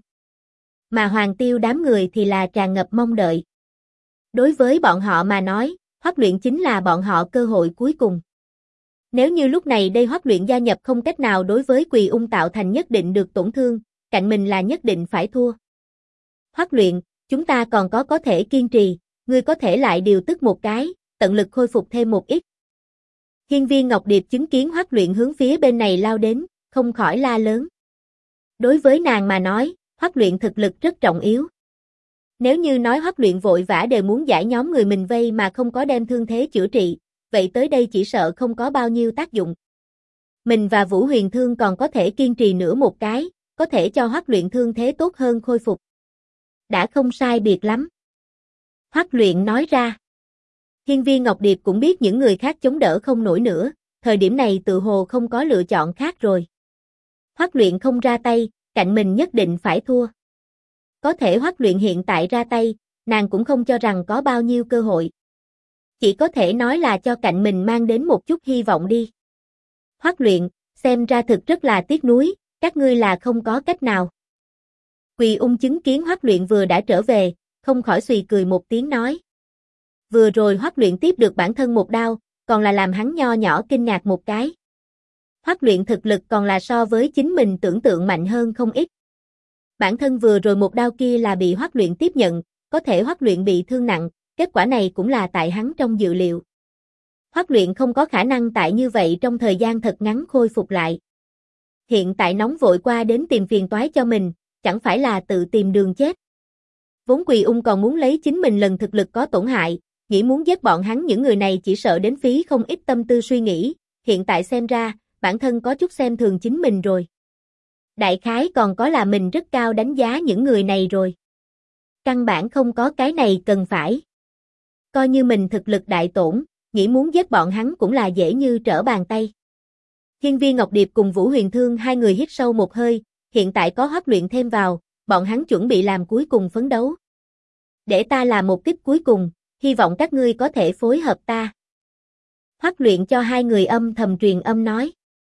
Mà Hoàng Tiêu đám người thì là tràn ngập mong đợi. Đối với bọn họ mà nói, Hoắc Luyện chính là bọn họ cơ hội cuối cùng. Nếu như lúc này đây Hoắc Luyện gia nhập không cách nào đối với Quỳ Ung tạo thành nhất định được tổn thương, cạnh mình là nhất định phải thua. Hoắc Luyện, chúng ta còn có thể kiên trì, ngươi có thể lại điều tức một cái, tận lực khôi phục thêm một ít. Hiên Viên Ngọc Điệp chứng kiến Hoắc Luyện hướng phía bên này lao đến, không khỏi la lớn. Đối với nàng mà nói, Hoắc Luyện thực lực rất trọng yếu. Nếu như nói Hoắc Luyện vội vã đều muốn giải nhóm người mình vây mà không có đem thương thế chữa trị, vậy tới đây chỉ sợ không có bao nhiêu tác dụng. Mình và Vũ Huyền Thương còn có thể kiên trì nữa một cái, có thể cho Hoắc Luyện thương thế tốt hơn khôi phục. Đã không sai biệt lắm. Hoắc Luyện nói ra. Hiên Viên Ngọc Điệp cũng biết những người khác chống đỡ không nổi nữa, thời điểm này tự hồ không có lựa chọn khác rồi. Hoắc Luyện không ra tay, cạnh mình nhất định phải thua. Có thể Hoắc Luyện hiện tại ra tay, nàng cũng không cho rằng có bao nhiêu cơ hội. Chỉ có thể nói là cho cạnh mình mang đến một chút hy vọng đi. Hoắc Luyện, xem ra thực rất là tiếc nuối, các ngươi là không có cách nào. Quỳ Ung chứng kiến Hoắc Luyện vừa đã trở về, không khỏi xùy cười một tiếng nói. Vừa rồi Hoắc Luyện tiếp được bản thân một đao, còn là làm hắn nho nhỏ kinh ngạc một cái. Hoắc Luyện thực lực còn là so với chính mình tưởng tượng mạnh hơn không ít. Bản thân vừa rồi một đao kia là bị Hoắc Luyện tiếp nhận, có thể Hoắc Luyện bị thương nặng, kết quả này cũng là tại hắn trong dự liệu. Hoắc Luyện không có khả năng tại như vậy trong thời gian thật ngắn khôi phục lại. Hiện tại nóng vội qua đến tìm phiền toái cho mình, chẳng phải là tự tìm đường chết. Vốn Quỳ Ung còn muốn lấy chính mình lần thực lực có tổn hại, nghĩ muốn giết bọn hắn những người này chỉ sợ đến phí không ít tâm tư suy nghĩ, hiện tại xem ra, bản thân có chút xem thường chính mình rồi. Đại khái còn có là mình rất cao đánh giá những người này rồi. Căn bản không có cái này cần phải. Coi như mình thực lực đại tổn, nghĩ muốn giết bọn hắn cũng là dễ như trở bàn tay. Hiên Viên Ngọc Điệp cùng Vũ Huyền Thương hai người hít sâu một hơi, hiện tại có Hoắc Luyện thêm vào, bọn hắn chuẩn bị làm cuối cùng phấn đấu. Để ta làm một kích cuối cùng, hy vọng các ngươi có thể phối hợp ta. Hoắc Luyện cho hai người âm thầm truyền âm nói.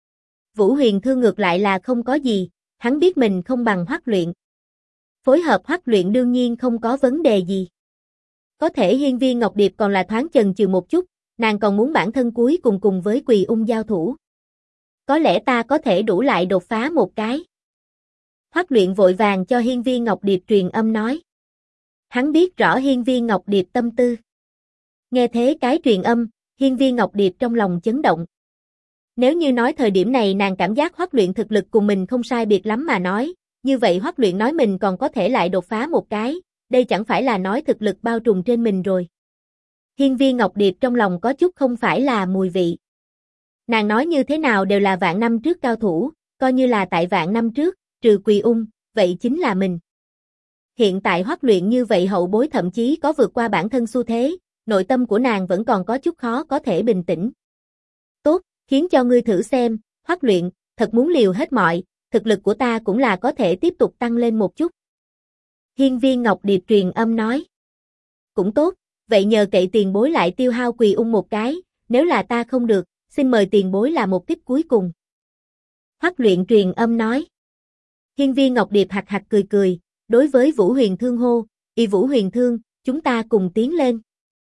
Vũ Huyền Thương ngược lại là không có gì, hắn biết mình không bằng Hoắc Luyện. Phối hợp Hoắc Luyện đương nhiên không có vấn đề gì. Có thể Hiên Viên Ngọc Điệp còn là thoáng chần chừ một chút, nàng còn muốn bản thân cuối cùng với Quỳ Ung giao thủ. Có lẽ ta có thể đủ lại đột phá một cái. Hoắc Luyện vội vàng cho Hiên Viên Ngọc Điệp truyền âm nói. Hắn biết rõ Hiên Viên Ngọc Điệp tâm tư. Nghe thế cái truyền âm, Hiên Viên Ngọc Điệp trong lòng chấn động. Nếu như nói thời điểm này nàng cảm giác Hoắc Luyện thực lực cùng mình không sai biệt lắm mà nói, như vậy Hoắc Luyện nói mình còn có thể lại đột phá một cái, đây chẳng phải là nói thực lực bao trùm trên mình rồi. Hiên Viên Ngọc Điệp trong lòng có chút không phải là mùi vị. Nàng nói như thế nào đều là vạn năm trước cao thủ, coi như là tại vạn năm trước, trừ Quỳ Ung, vậy chính là mình. Hiện tại Hoắc Luyện như vậy hậu bối thậm chí có vượt qua bản thân xu thế, nội tâm của nàng vẫn còn có chút khó có thể bình tĩnh. Tốt, khiến cho ngươi thử xem, Hoắc Luyện, thật muốn liều hết mọi, thực lực của ta cũng là có thể tiếp tục tăng lên một chút. Hiên Viên Ngọc Điệp truyền âm nói. Cũng tốt, vậy nhờ cậy tiền bối lại tiêu hao Quỳ Ung một cái, nếu là ta không được, xin mời tiền bối là một kích cuối cùng. Hoắc Luyện truyền âm nói. Hiên Viên Ngọc Điệp hạc hạc cười cười, đối với Vũ Huyền Thương hô, Vũ Huyền Thương, chúng ta cùng tiến lên.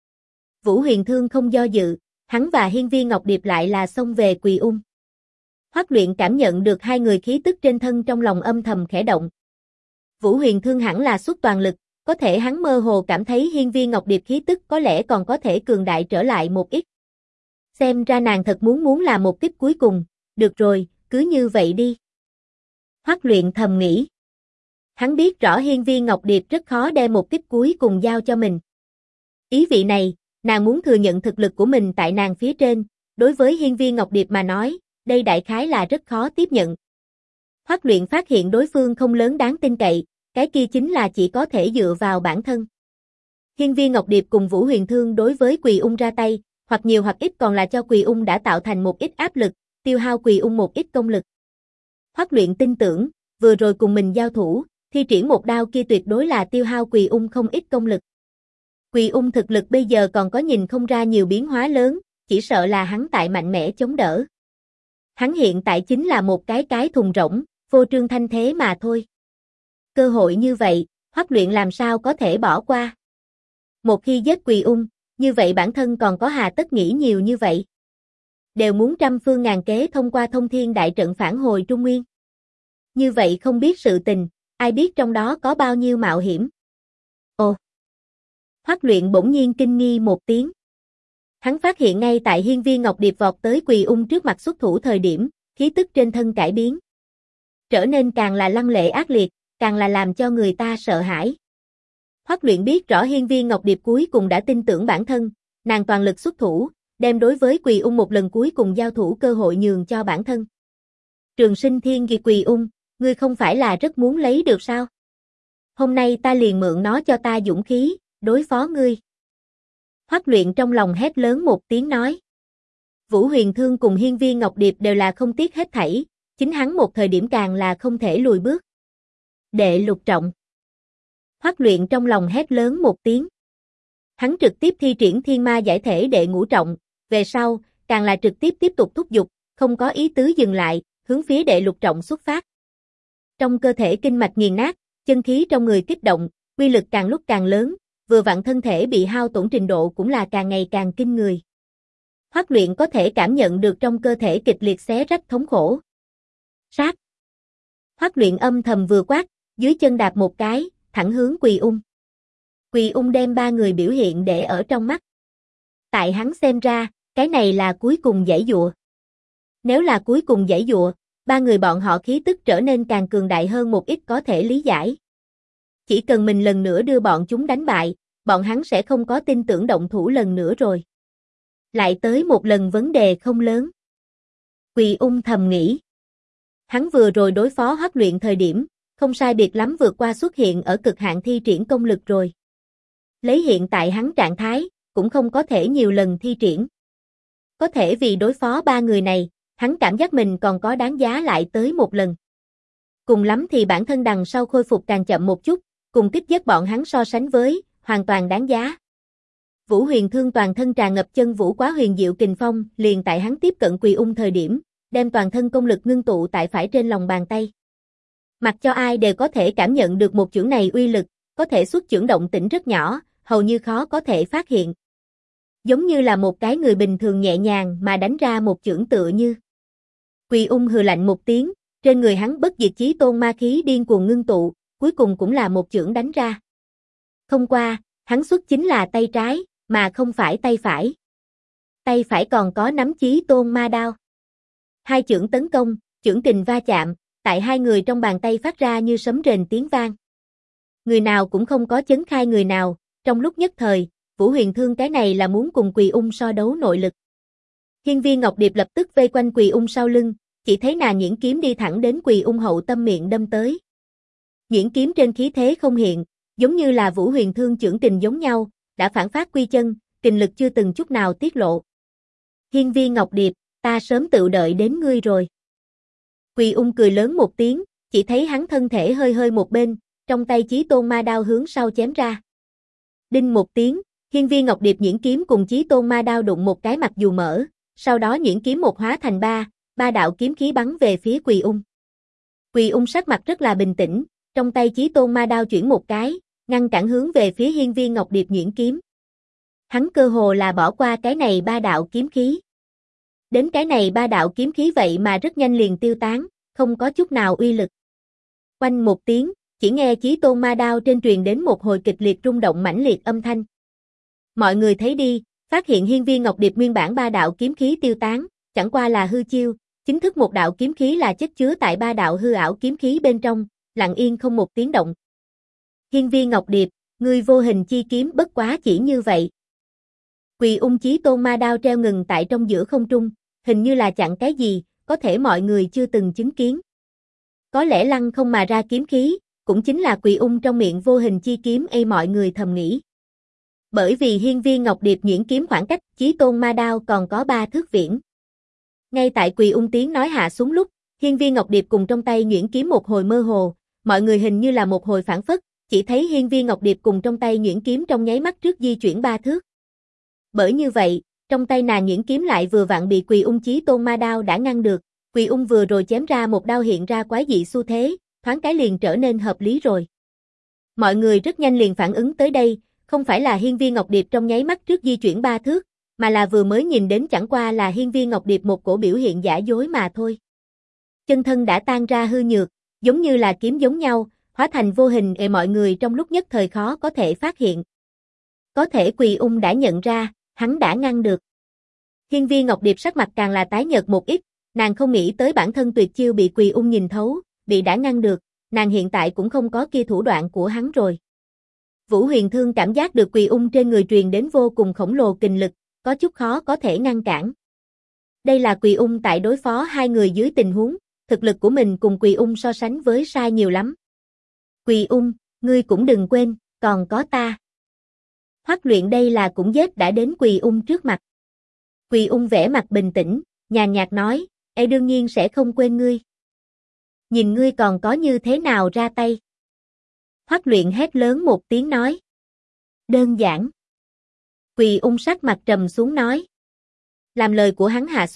Vũ Huyền Thương không do dự, hắn và Hiên Viên Ngọc Điệp lại là xông về Quỳ Ung. Hoắc Luyện cảm nhận được hai người khí tức trên thân trong lòng âm thầm khẽ động. Vũ Huyền Thương hẳn là xuất toàn lực, có thể hắn mơ hồ cảm thấy Hiên Viên Ngọc Điệp khí tức có lẽ còn có thể cường đại trở lại một ít. Xem ra nàng thật muốn làm một kích cuối cùng, được rồi, cứ như vậy đi. Hoắc Luyện thầm nghĩ. Hắn biết rõ Hiên Viên Ngọc Điệp rất khó đem một kích cuối cùng giao cho mình. Ý vị này, nàng muốn thừa nhận thực lực của mình tại nàng phía trên, đối với Hiên Viên Ngọc Điệp mà nói, đây đại khái là rất khó tiếp nhận. Hoắc Luyện phát hiện đối phương không lớn đáng tin cậy, cái kia chính là chỉ có thể dựa vào bản thân. Hiên Viên Ngọc Điệp cùng Vũ Huyền Thương đối với Quỳ Ung ra tay, hoặc nhiều hoặc ít còn là cho Quỳ Ung đã tạo thành một ít áp lực, tiêu hao Quỳ Ung một ít công lực. Hoắc Luyện tin tưởng, vừa rồi cùng mình giao thủ, thi triển một đao kia tuyệt đối là tiêu hao Quỳ Ung không ít công lực. Quỳ Ung thực lực bây giờ còn có nhìn không ra nhiều biến hóa lớn, chỉ sợ là hắn tại mạnh mẽ chống đỡ. Hắn hiện tại chính là một cái thùng rỗng, vô trương thanh thế mà thôi. Cơ hội như vậy, Hoắc Luyện làm sao có thể bỏ qua. Một khi giết Quỳ Ung, như vậy bản thân còn có hà tất nghĩ nhiều như vậy. Đều muốn trăm phương ngàn kế thông qua thông thiên đại trận phản hồi Trung Nguyên. Như vậy không biết sự tình, ai biết trong đó có bao nhiêu mạo hiểm. Ồ! Hoắc Luyện bỗng nhiên kinh nghi một tiếng. Hắn phát hiện ngay tại Hiên Viên Ngọc Điệp vọt tới Quỳ Ung trước mặt xuất thủ thời điểm, khí tức trên thân cải biến. Trở nên càng là lăng lệ ác liệt, càng là làm cho người ta sợ hãi. Hoắc Luyện biết rõ Hiên Viên Ngọc Điệp cuối cùng đã tin tưởng bản thân, nàng toàn lực xuất thủ, đem đối với Quỳ Ung một lần cuối cùng giao thủ cơ hội nhường cho bản thân. Trường Sinh Thiên Ghi Quỳ Ung, ngươi không phải là rất muốn lấy được sao? Hôm nay ta liền mượn nó cho ta dũng khí, đối phó ngươi. Hoắc Luyện trong lòng hét lớn một tiếng nói. Vũ Huyền Thương cùng Hiên Viên Ngọc Điệp đều là không tiếc hết thảy, chính hắn một thời điểm càng là không thể lùi bước. Đệ lục trọng. Hoắc Luyện trong lòng hét lớn một tiếng. Hắn trực tiếp thi triển Thiên Ma Giải Thể đệ ngũ trọng, về sau, càng là trực tiếp tiếp tục thúc giục, không có ý tứ dừng lại, hướng phía đệ lục trọng xuất phát. Trong cơ thể kinh mạch nghiền nát, chân khí trong người kích động, uy lực càng lúc càng lớn, vừa vặn thân thể bị hao tổn trình độ cũng là càng ngày càng kinh người. Hoắc Luyện có thể cảm nhận được trong cơ thể kịch liệt xé rách thống khổ. Sát. Hoắc Luyện âm thầm vừa quát, dưới chân đạp một cái, thẳng hướng Quỳ Ung. Quỳ Ung đem ba người biểu hiện để ở trong mắt. Tại hắn xem ra, cái này là cuối cùng giãy giụa. Nếu là cuối cùng giãy giụa, ba người bọn họ khí tức trở nên càng cường đại hơn một ít có thể lý giải. Chỉ cần mình lần nữa đưa bọn chúng đánh bại, bọn hắn sẽ không có tin tưởng động thủ lần nữa rồi. Lại tới một lần vấn đề không lớn. Quỳ Ung thầm nghĩ. Hắn vừa rồi đối phó Hoắc Luyện thời điểm, không sai biệt lắm vượt qua xuất hiện ở cực hạn thi triển công lực rồi. Lấy hiện tại hắn trạng thái, cũng không có thể nhiều lần thi triển. Có thể vì đối phó ba người này, hắn cảm giác mình còn có đáng giá lại tới một lần. Cùng lắm thì bản thân đằng sau khôi phục càng chậm một chút, cùng kích giết bọn hắn so sánh với, hoàn toàn đáng giá. Vũ Huyền Thương toàn thân tràn ngập chân vũ quá huyền diệu kình phong, liền tại hắn tiếp cận Quỳ Ung thời điểm, đem toàn thân công lực ngưng tụ tại phải trên lòng bàn tay. Mặc cho ai đều có thể cảm nhận được một chưởng này uy lực, có thể xuất chưởng động tĩnh rất nhỏ, hầu như khó có thể phát hiện. Giống như là một cái người bình thường nhẹ nhàng mà đánh ra một chưởng tựa như. Quỳ Ung hừ lạnh một tiếng, trên người hắn bất diệt chí tôn ma khí điên cuồng ngưng tụ, cuối cùng cũng là một chưởng đánh ra. Không qua, hắn xuất chính là tay trái, mà không phải tay phải. Tay phải còn có nắm chí tôn ma đao. Hai chưởng tấn công, chưởng kình va chạm, tại hai người trong bàn tay phát ra như sấm rền tiếng vang. Người nào cũng không có chấn khai người nào, trong lúc nhất thời, Vũ Huyền Thương cái này là muốn cùng Quỳ Ung so đấu nội lực. Hiên Viên Ngọc Điệp lập tức vây quanh Quỳ Ung sau lưng, chỉ thấy nàng nhuyễn kiếm đi thẳng đến Quỳ Ung hậu tâm miệng đâm tới. Nhuyễn kiếm trên khí thế không hiện, giống như là Vũ Huyền Thương chưởng kình giống nhau, đã phản phát quy chân, kình lực chưa từng chút nào tiết lộ. Hiên Viên Ngọc Điệp, ta sớm tự đợi đến ngươi rồi. Quỳ Ung cười lớn một tiếng, chỉ thấy hắn thân thể hơi hơi một bên, trong tay chí tôn ma đao hướng sau chém ra. Đinh một tiếng, Hiên Viên Ngọc Điệp nhuyễn kiếm cùng chí tôn ma đao đụng một cái mặc dù mở, sau đó nhuyễn kiếm một hóa thành ba đạo kiếm khí bắn về phía Quỳ Ung. Quỳ Ung sắc mặt rất là bình tĩnh, trong tay chí tôn ma đao chuyển một cái, ngăn cản hướng về phía Hiên Viên Ngọc Điệp nhuyễn kiếm. Hắn cơ hồ là bỏ qua cái này ba đạo kiếm khí. Đến cái này ba đạo kiếm khí vậy mà rất nhanh liền tiêu tán, không có chút nào uy lực. Oanh một tiếng, chỉ nghe chí tôn ma đao trên truyền đến một hồi kịch liệt rung động mãnh liệt âm thanh. Mọi người thấy đi, phát hiện Hiên Viên Ngọc Điệp nguyên bản ba đạo kiếm khí tiêu tán, chẳng qua là hư chiêu, chính thức một đạo kiếm khí là chất chứa tại ba đạo hư ảo kiếm khí bên trong, lặng yên không một tiếng động. Hiên Viên Ngọc Điệp, ngươi vô hình chi kiếm bất quá chỉ như vậy. Quỳ Ung chí tôn ma đao treo ngừng tại trong giữa không trung, hình như là chặn cái gì, có thể mọi người chưa từng chứng kiến. Có lẽ lăng không mà ra kiếm khí, cũng chính là Quỳ Ung trong miệng vô hình chi kiếm mọi người thầm nghĩ. Bởi vì Hiên Viên Ngọc Điệp nhuyễn kiếm khoảng cách chí tôn ma đao còn có 3 thước viễn. Ngay tại Quỳ Ung tiếng nói hạ xuống lúc, Hiên Viên Ngọc Điệp cùng trong tay nhuyễn kiếm một hồi mơ hồ, mọi người hình như là một hồi phản phất, chỉ thấy Hiên Viên Ngọc Điệp cùng trong tay nhuyễn kiếm trong nháy mắt trước di chuyển 3 thước. Bởi như vậy, trong tay nàng nhuyễn kiếm lại vừa vặn bị Quỳ Ung chí tôn ma đao đã ngăn được, Quỳ Ung vừa rồi chém ra một đao hiện ra quái dị xu thế, thoáng cái liền trở nên hợp lý rồi. Mọi người rất nhanh liền phản ứng tới đây, không phải là Hiên Viên Ngọc Điệp trong nháy mắt trước di chuyển 3 thước, mà là vừa mới nhìn đến chẳng qua là Hiên Viên Ngọc Điệp một cổ biểu hiện giả dối mà thôi. Chân thân đã tan ra hư nhược, giống như là kiếm giống nhau, hóa thành vô hình mọi người trong lúc nhất thời khó có thể phát hiện. Có thể Quỳ Ung đã nhận ra, hắn đã ngăn được. Hiên Viên Ngọc Điệp sắc mặt càng là tái nhợt một ít, nàng không nghĩ tới bản thân tuyệt chiêu bị Quỳ Ung nhìn thấu, bị đã ngăn được, nàng hiện tại cũng không có kia thủ đoạn của hắn rồi. Vũ Huyền Thương cảm giác được Quỳ Ung trên người truyền đến vô cùng khổng lồ kình lực, có chút khó có thể ngăn cản. Đây là Quỳ Ung tại đối phó hai người dưới tình huống, thực lực của mình cùng Quỳ Ung so sánh với sai nhiều lắm. Quỳ Ung, ngươi cũng đừng quên, còn có ta. Hoắc Luyện đây là cũng giết đã đến Quỳ Ung trước mặt. Quỳ Ung vẻ mặt bình tĩnh, nhàn nhạt nói, đương nhiên sẽ không quên ngươi. Nhìn ngươi còn có như thế nào ra tay. Hoắc Luyện hét lớn một tiếng nói. Đơn giản. Quỳ Ung sắc mặt trầm xuống nói. Làm lời của hắn hạ xuống,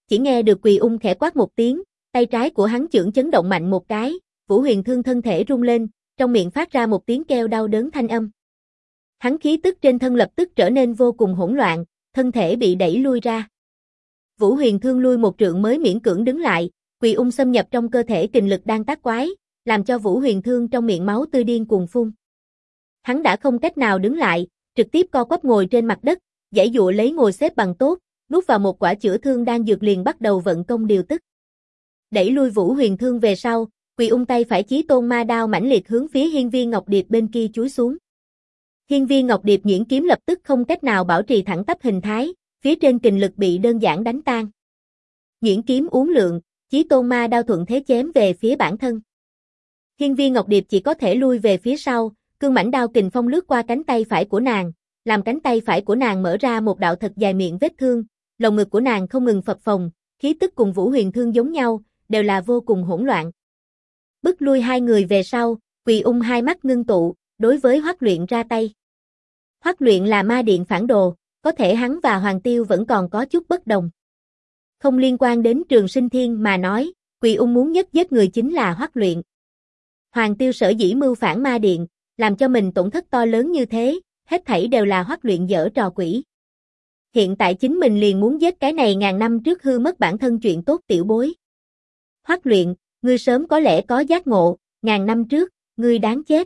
chỉ nghe được Quỳ Ung khẽ quát một tiếng, tay trái của hắn chưởng chấn động mạnh một cái, Vũ Huyền Thương thân thể rung lên, trong miệng phát ra một tiếng kêu đau đớn thanh âm. Hắn khí tức trên thân lập tức trở nên vô cùng hỗn loạn, thân thể bị đẩy lui ra. Vũ Huyền Thương lui một trượng mới miễn cưỡng đứng lại, Quỳ Ung xâm nhập trong cơ thể kình lực đang tác quái, làm cho Vũ Huyền Thương trong miệng máu tươi điên cuồng phun. Hắn đã không cách nào đứng lại, trực tiếp co quắp ngồi trên mặt đất, giãy giụa lấy ngồi xếp bằng tốt, nuốt vào một quả chữa thương đan dược liền bắt đầu vận công điều tức. Đẩy lui Vũ Huyền Thương về sau, Quỳ Ung tay phải Chí Tôn Ma Đao mãnh liệt hướng phía Hiên Viên Ngọc Điệp bên kia chúi xuống. Hiên Viên Ngọc Điệp nhuyễn kiếm lập tức không cách nào bảo trì thẳng tắp hình thái, phía trên kình lực bị đơn giản đánh tan. Nhuyễn kiếm uốn lượn, Chí Tôn Ma Đao thuận thế chém về phía bản thân. Hiên Viên Ngọc Điệp chỉ có thể lui về phía sau, cương mãnh đao kình phong lướt qua cánh tay phải của nàng, làm cánh tay phải của nàng mở ra một đạo thật dài miệng vết thương, lồng ngực của nàng không ngừng phập phồng, khí tức cùng Vũ Huyền Thương giống nhau, đều là vô cùng hỗn loạn. Bức lui hai người về sau, Quỳ Ung hai mắt ngưng tụ, đối với Hoắc Luyện ra tay. Hoắc Luyện là ma điện phản đồ, có thể hắn và Hoàng Tiêu vẫn còn có chút bất đồng. Không liên quan đến Trường Sinh Thiên mà nói, Quỳ Ung muốn nhất giết người chính là Hoắc Luyện. Hoàng Tiêu sở dĩ mưu phản ma điện, làm cho mình tổn thất to lớn như thế, hết thảy đều là Hoắc Luyện giở trò quỷ. Hiện tại chính mình liền muốn giết cái này ngàn năm trước hư mất bản thân chuyện tốt tiểu bối. Hoắc Luyện, ngươi sớm có lẽ có giác ngộ, ngàn năm trước, ngươi đáng chết.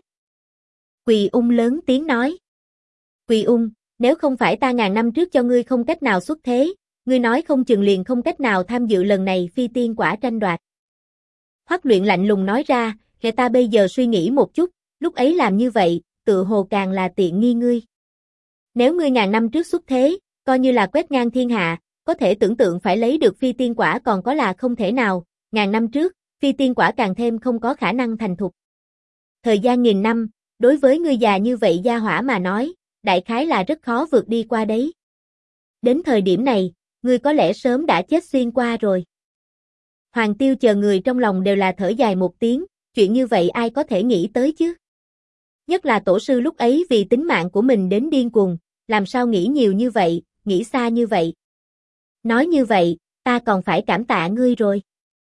Quỳ Ung lớn tiếng nói. Quỳ Ung, nếu không phải ta ngàn năm trước cho ngươi không cách nào xuất thế, ngươi nói không chừng liền không cách nào tham dự lần này phi tiên quả tranh đoạt. Hoắc Luyện lạnh lùng nói ra, kể ta bây giờ suy nghĩ một chút, lúc ấy làm như vậy, tự hồ càng là tiện nghi ngươi. Nếu ngươi ngàn năm trước xuất thế, coi như là quét ngang thiên hạ, có thể tưởng tượng phải lấy được phi tiên quả còn có là không thể nào, ngàn năm trước, phi tiên quả càng thêm không có khả năng thành thục. Thời gian nghìn năm, đối với ngươi già như vậy gia hỏa mà nói, đại khái là rất khó vượt đi qua đấy. Đến thời điểm này, ngươi có lẽ sớm đã chết xuyên qua rồi. Hoàng Tiêu chờ người trong lòng đều là thở dài một tiếng, chuyện như vậy ai có thể nghĩ tới chứ? Nhất là tổ sư lúc ấy vì tính mạng của mình đến điên cuồng, làm sao nghĩ nhiều như vậy, nghĩ xa như vậy. Nói như vậy, ta còn phải cảm tạ ngươi rồi.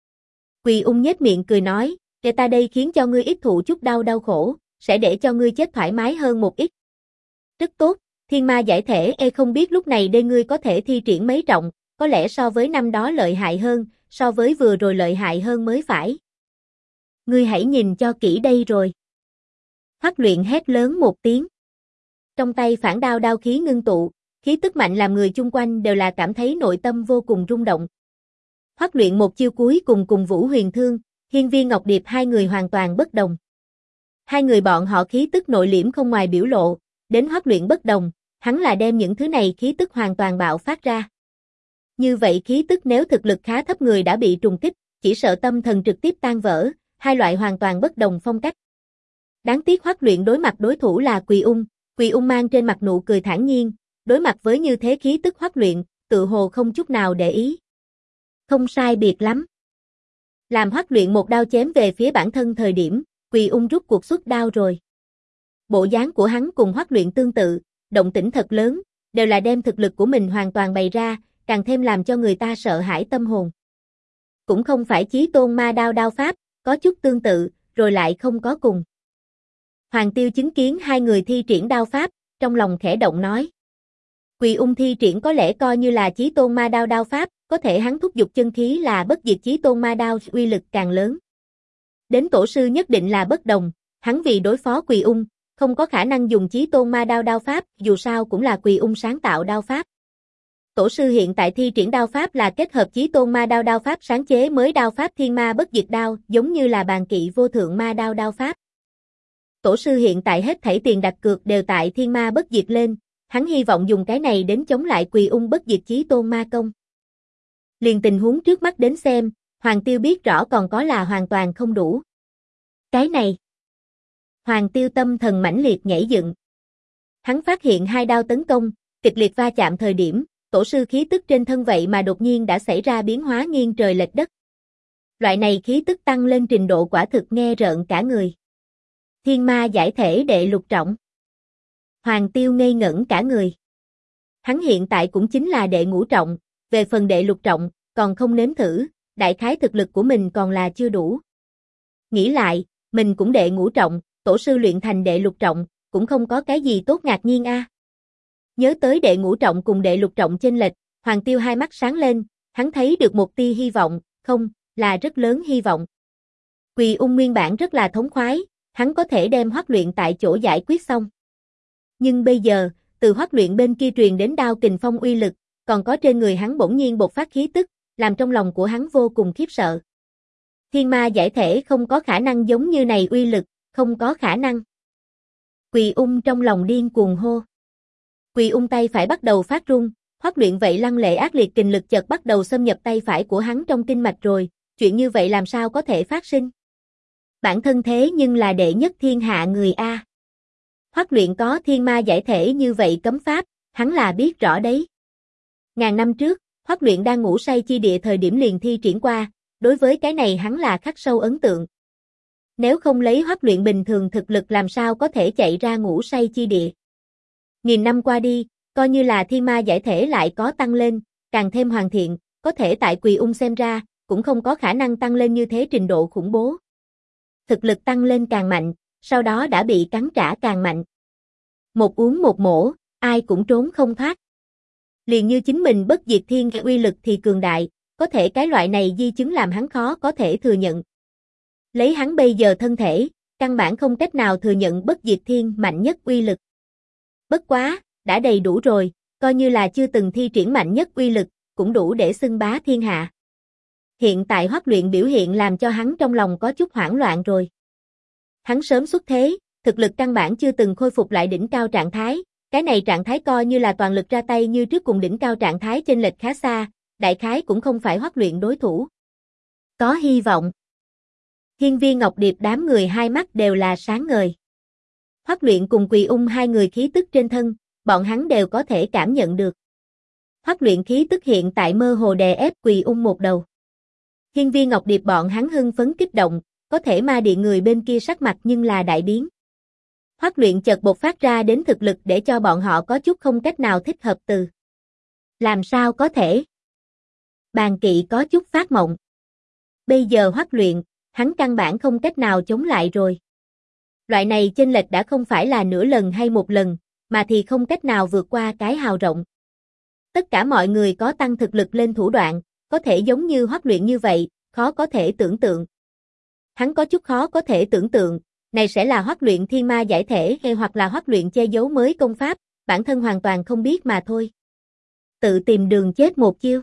Quỳ Ung nhếch miệng cười nói, để ta đây khiến cho ngươi ít thụ chút đau khổ, sẽ để cho ngươi chết thoải mái hơn một ít. Rất tốt, thiên ma giải thể không biết lúc này đây ngươi có thể thi triển mấy trọng, có lẽ so với năm đó lợi hại hơn, so với vừa rồi lợi hại hơn mới phải. Ngươi hãy nhìn cho kỹ đây rồi. Hoắc Luyện hét lớn một tiếng. Trong tay phản đao đao khí ngưng tụ, khí tức mạnh làm người chung quanh đều là cảm thấy nội tâm vô cùng rung động. Hoắc Luyện một chiêu cuối cùng Vũ Huyền Thương, Hiên Viên Ngọc Điệp hai người hoàn toàn bất đồng. Hai người bọn họ khí tức nội liễm không ngoài biểu lộ, đến Hoắc Luyện bất đồng, hắn là đem những thứ này khí tức hoàn toàn bạo phát ra. Như vậy khí tức nếu thực lực khá thấp người đã bị trùng kích, chỉ sợ tâm thần trực tiếp tan vỡ, hai loại hoàn toàn bất đồng phong cách. Đáng tiếc Hoắc Luyện đối mặt đối thủ là Quỳ Ung mang trên mặt nụ cười thản nhiên, đối mặt với như thế khí tức Hoắc Luyện, tự hồ không chút nào để ý. Không sai biệt lắm. Làm Hoắc Luyện một đao chém về phía bản thân thời điểm, Quỳ Ung rút cuộc xuất đao rồi. Bộ dáng của hắn cùng Hoắc Luyện tương tự, động tĩnh thật lớn, đều là đem thực lực của mình hoàn toàn bày ra, càng thêm làm cho người ta sợ hãi tâm hồn. Cũng không phải Chí Tôn Ma Đao đao pháp, có chút tương tự, rồi lại không có cùng. Hoàng Tiêu chứng kiến hai người thi triển đao pháp, trong lòng khẽ động nói. Quỳ Ung thi triển có lẽ coi như là Chí Tôn Ma Đao đao pháp, có thể hắn thúc giục chân khí là bất diệt Chí Tôn Ma Đao uy lực càng lớn. Đến tổ sư nhất định là bất đồng, hắn vì đối phó Quỳ Ung, không có khả năng dùng Chí Tôn Ma Đao đao pháp, dù sao cũng là Quỳ Ung sáng tạo đao pháp. Tổ sư hiện tại thi triển đao pháp là kết hợp Chí Tôn Ma Đao đao pháp sáng chế mới đao pháp Thiên Ma Bất Diệt Đao, giống như là bàn kỵ vô thượng ma đao đao pháp. Tổ sư hiện tại hết thảy tiền đặt cược đều tại Thiên Ma Bất Diệt lên, hắn hy vọng dùng cái này đến chống lại Quỳ Ung bất diệt Chí Tôn Ma công. Liền tình huống trước mắt đến xem, Hoàng Tiêu biết rõ còn có là hoàn toàn không đủ. Cái này. Hoàng Tiêu tâm thần mãnh liệt nhảy dựng. Hắn phát hiện hai đao tấn công, kịch liệt va chạm thời điểm, tổ sư khí tức trên thân vậy mà đột nhiên đã xảy ra biến hóa nghiêng trời lệch đất. Loại này khí tức tăng lên trình độ quả thực nghe rợn cả người. Thiên ma giải thể đệ lục trọng. Hoàng Tiêu ngây ngẩn cả người. Hắn hiện tại cũng chính là đệ ngũ trọng, về phần đệ lục trọng, còn không nếm thử, đại khái thực lực của mình còn là chưa đủ. Nghĩ lại, mình cũng đệ ngũ trọng, tổ sư luyện thành đệ lục trọng, cũng không có cái gì tốt ngạc nhiên a. Nhớ tới đệ ngũ trọng cùng đệ lục trọng chênh lệch, Hoàng Tiêu hai mắt sáng lên, hắn thấy được một tia hy vọng, không, là rất lớn hy vọng. Quỳ Ung nguyên bản rất là thống khoái, hắn có thể đem Hoắc Luyện tại chỗ giải quyết xong. Nhưng bây giờ, từ Hoắc Luyện bên kia truyền đến đao kình phong uy lực, còn có trên người hắn bỗng nhiên bộc phát khí tức, làm trong lòng của hắn vô cùng khiếp sợ. Thiên ma giải thể không có khả năng giống như này uy lực, không có khả năng. Quỳ Ung trong lòng điên cuồng hô. Quỳ Ung tay phải bắt đầu phát run, Hoắc Luyện vậy lăng lệ ác liệt kình lực chợt bắt đầu xâm nhập tay phải của hắn trong kinh mạch rồi, chuyện như vậy làm sao có thể phát sinh? Bản thân thế nhưng là đệ nhất thiên hạ người a. Hoắc Luyện có thiên ma giải thể như vậy cấm pháp, hắn là biết rõ đấy. Ngàn năm trước, Hoắc Luyện đang ngủ say chi địa thời điểm liền thi triển qua, đối với cái này hắn là khắc sâu ấn tượng. Nếu không lấy Hoắc Luyện bình thường thực lực làm sao có thể chạy ra ngủ say chi địa. Nghìn năm qua đi, coi như là thiên ma giải thể lại có tăng lên, càng thêm hoàn thiện, có thể tại Quỳ Ung xem ra, cũng không có khả năng tăng lên như thế trình độ khủng bố. Thực lực tăng lên càng mạnh, sau đó đã bị cắn trả càng mạnh. Một uống một mổ, ai cũng trốn không thoát. Liền như chính mình bất diệt thiên uy lực thì cường đại, có thể cái loại này di chứng làm hắn khó có thể thừa nhận. Lấy hắn bây giờ thân thể, căn bản không cách nào thừa nhận bất diệt thiên mạnh nhất uy lực. Bất quá, đã đầy đủ rồi, coi như là chưa từng thi triển mạnh nhất uy lực, cũng đủ để xưng bá thiên hạ. Hiện tại Hoắc Luyện biểu hiện làm cho hắn trong lòng có chút hoảng loạn rồi. Hắn sớm xuất thế, thực lực căn bản chưa từng khôi phục lại đỉnh cao trạng thái, cái này trạng thái coi như là toàn lực ra tay như trước cùng đỉnh cao trạng thái chênh lệch khá xa, đại khái cũng không phải Hoắc Luyện đối thủ. Có hy vọng. Hiên Viên Ngọc Điệp đám người hai mắt đều là sáng ngời. Hoắc Luyện cùng Quỳ Ung hai người khí tức trên thân, bọn hắn đều có thể cảm nhận được. Hoắc Luyện khí tức hiện tại mơ hồ đè ép Quỳ Ung một đầu. Hiên Viên Ngọc Điệp bọn hắn hưng phấn kích động, có thể ma điện người bên kia sắc mặt nhưng là đại biến. Hoắc Luyện chợt bộc phát ra đến thực lực để cho bọn họ có chút không cách nào thích hợp từ. Làm sao có thể? Bàn Kỵ có chút phát mộng. Bây giờ Hoắc Luyện, hắn căn bản không cách nào chống lại rồi. Loại này chênh lệch đã không phải là nửa lần hay một lần, mà thì không cách nào vượt qua cái hào rộng. Tất cả mọi người có tăng thực lực lên thủ đoạn, có thể giống như Hoắc Luyện như vậy, khó có thể tưởng tượng. Hắn có chút khó có thể tưởng tượng, này sẽ là Hoắc Luyện thiên ma giải thể hay hoặc là Hoắc Luyện che giấu mới công pháp, bản thân hoàn toàn không biết mà thôi. Tự tìm đường chết một chiêu.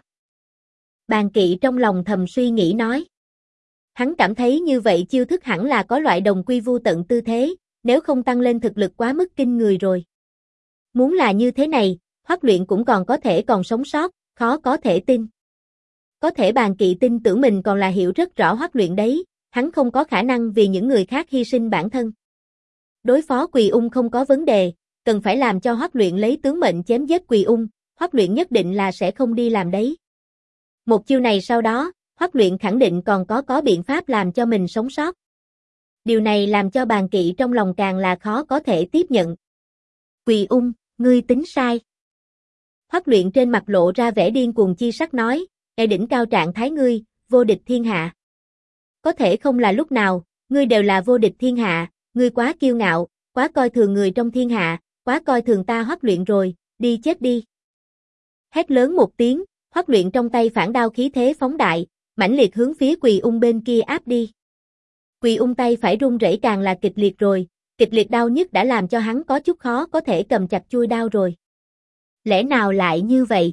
Bàn Kỵ trong lòng thầm suy nghĩ nói. Hắn cảm thấy như vậy chiêu thức hẳn là có loại đồng quy vu tận tư thế, nếu không tăng lên thực lực quá mức kinh người rồi. Muốn là như thế này, Hoắc Luyện cũng còn có thể còn sống sót, khó có thể tin. Có thể Bàn Kỵ tin tưởng mình còn là hiểu rất rõ Hoắc Luyện đấy, hắn không có khả năng vì những người khác hy sinh bản thân. Đối phó Quỳ Ung không có vấn đề, cần phải làm cho Hoắc Luyện lấy tướng mệnh chém giết Quỳ Ung, Hoắc Luyện nhất định là sẽ không đi làm đấy. Một chiêu này sau đó, Hoắc Luyện khẳng định còn có biện pháp làm cho mình sống sót. Điều này làm cho Bàn Kỵ trong lòng càng là khó có thể tiếp nhận. Quỳ Ung, ngươi tính sai. Hoắc Luyện trên mặt lộ ra vẻ điên cuồng chi sắc nói, "Ở đỉnh cao trạng thái ngươi, vô địch thiên hạ. Có thể không là lúc nào, ngươi đều là vô địch thiên hạ, ngươi quá kiêu ngạo, quá coi thường người trong thiên hạ, quá coi thường ta Hoắc Luyện rồi, đi chết đi." Hét lớn một tiếng, Hoắc Luyện trong tay phản đao khí thế phóng đại, mãnh liệt hướng phía Quỳ Ung bên kia áp đi. Quỳ Ung tay phải run rẩy càng là kịch liệt rồi, kịch liệt đau nhức đã làm cho hắn có chút khó có thể cầm chặt chuôi đao rồi. Lẽ nào lại như vậy?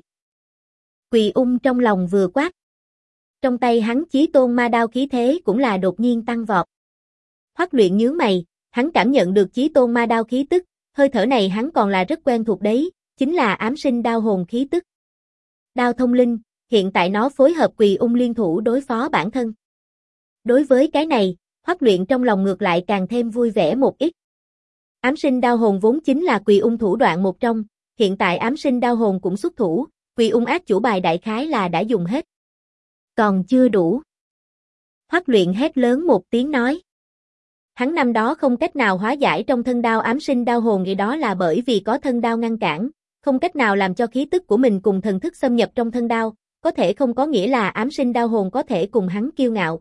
Quỳ Ung trong lòng vừa quát. Trong tay hắn Chí Tôn ma đao khí thế cũng là đột nhiên tăng vọt. Hoắc Luyện nhướng mày, hắn cảm nhận được Chí Tôn ma đao khí tức, hơi thở này hắn còn là rất quen thuộc đấy, chính là ám sinh đao hồn khí tức. Đao thông linh, hiện tại nó phối hợp Quỳ Ung liên thủ đối phó bản thân. Đối với cái này, Hoắc Luyện trong lòng ngược lại càng thêm vui vẻ một ít. Ám sinh đao hồn vốn chính là Quỳ Ung thủ đoạn một trong, hiện tại ám sinh đao hồn cũng xuất thủ, Quỳ Ung ác chủ bài đại khái là đã dùng hết. Còn chưa đủ. Hoắc Luyện hét lớn một tiếng nói. Hắn năm đó không cách nào hóa giải trong thân đao ám sinh đao hồn thì đó là bởi vì có thân đao ngăn cản, không cách nào làm cho khí tức của mình cùng thần thức xâm nhập trong thân đao, có thể không có nghĩa là ám sinh đao hồn có thể cùng hắn kiêu ngạo.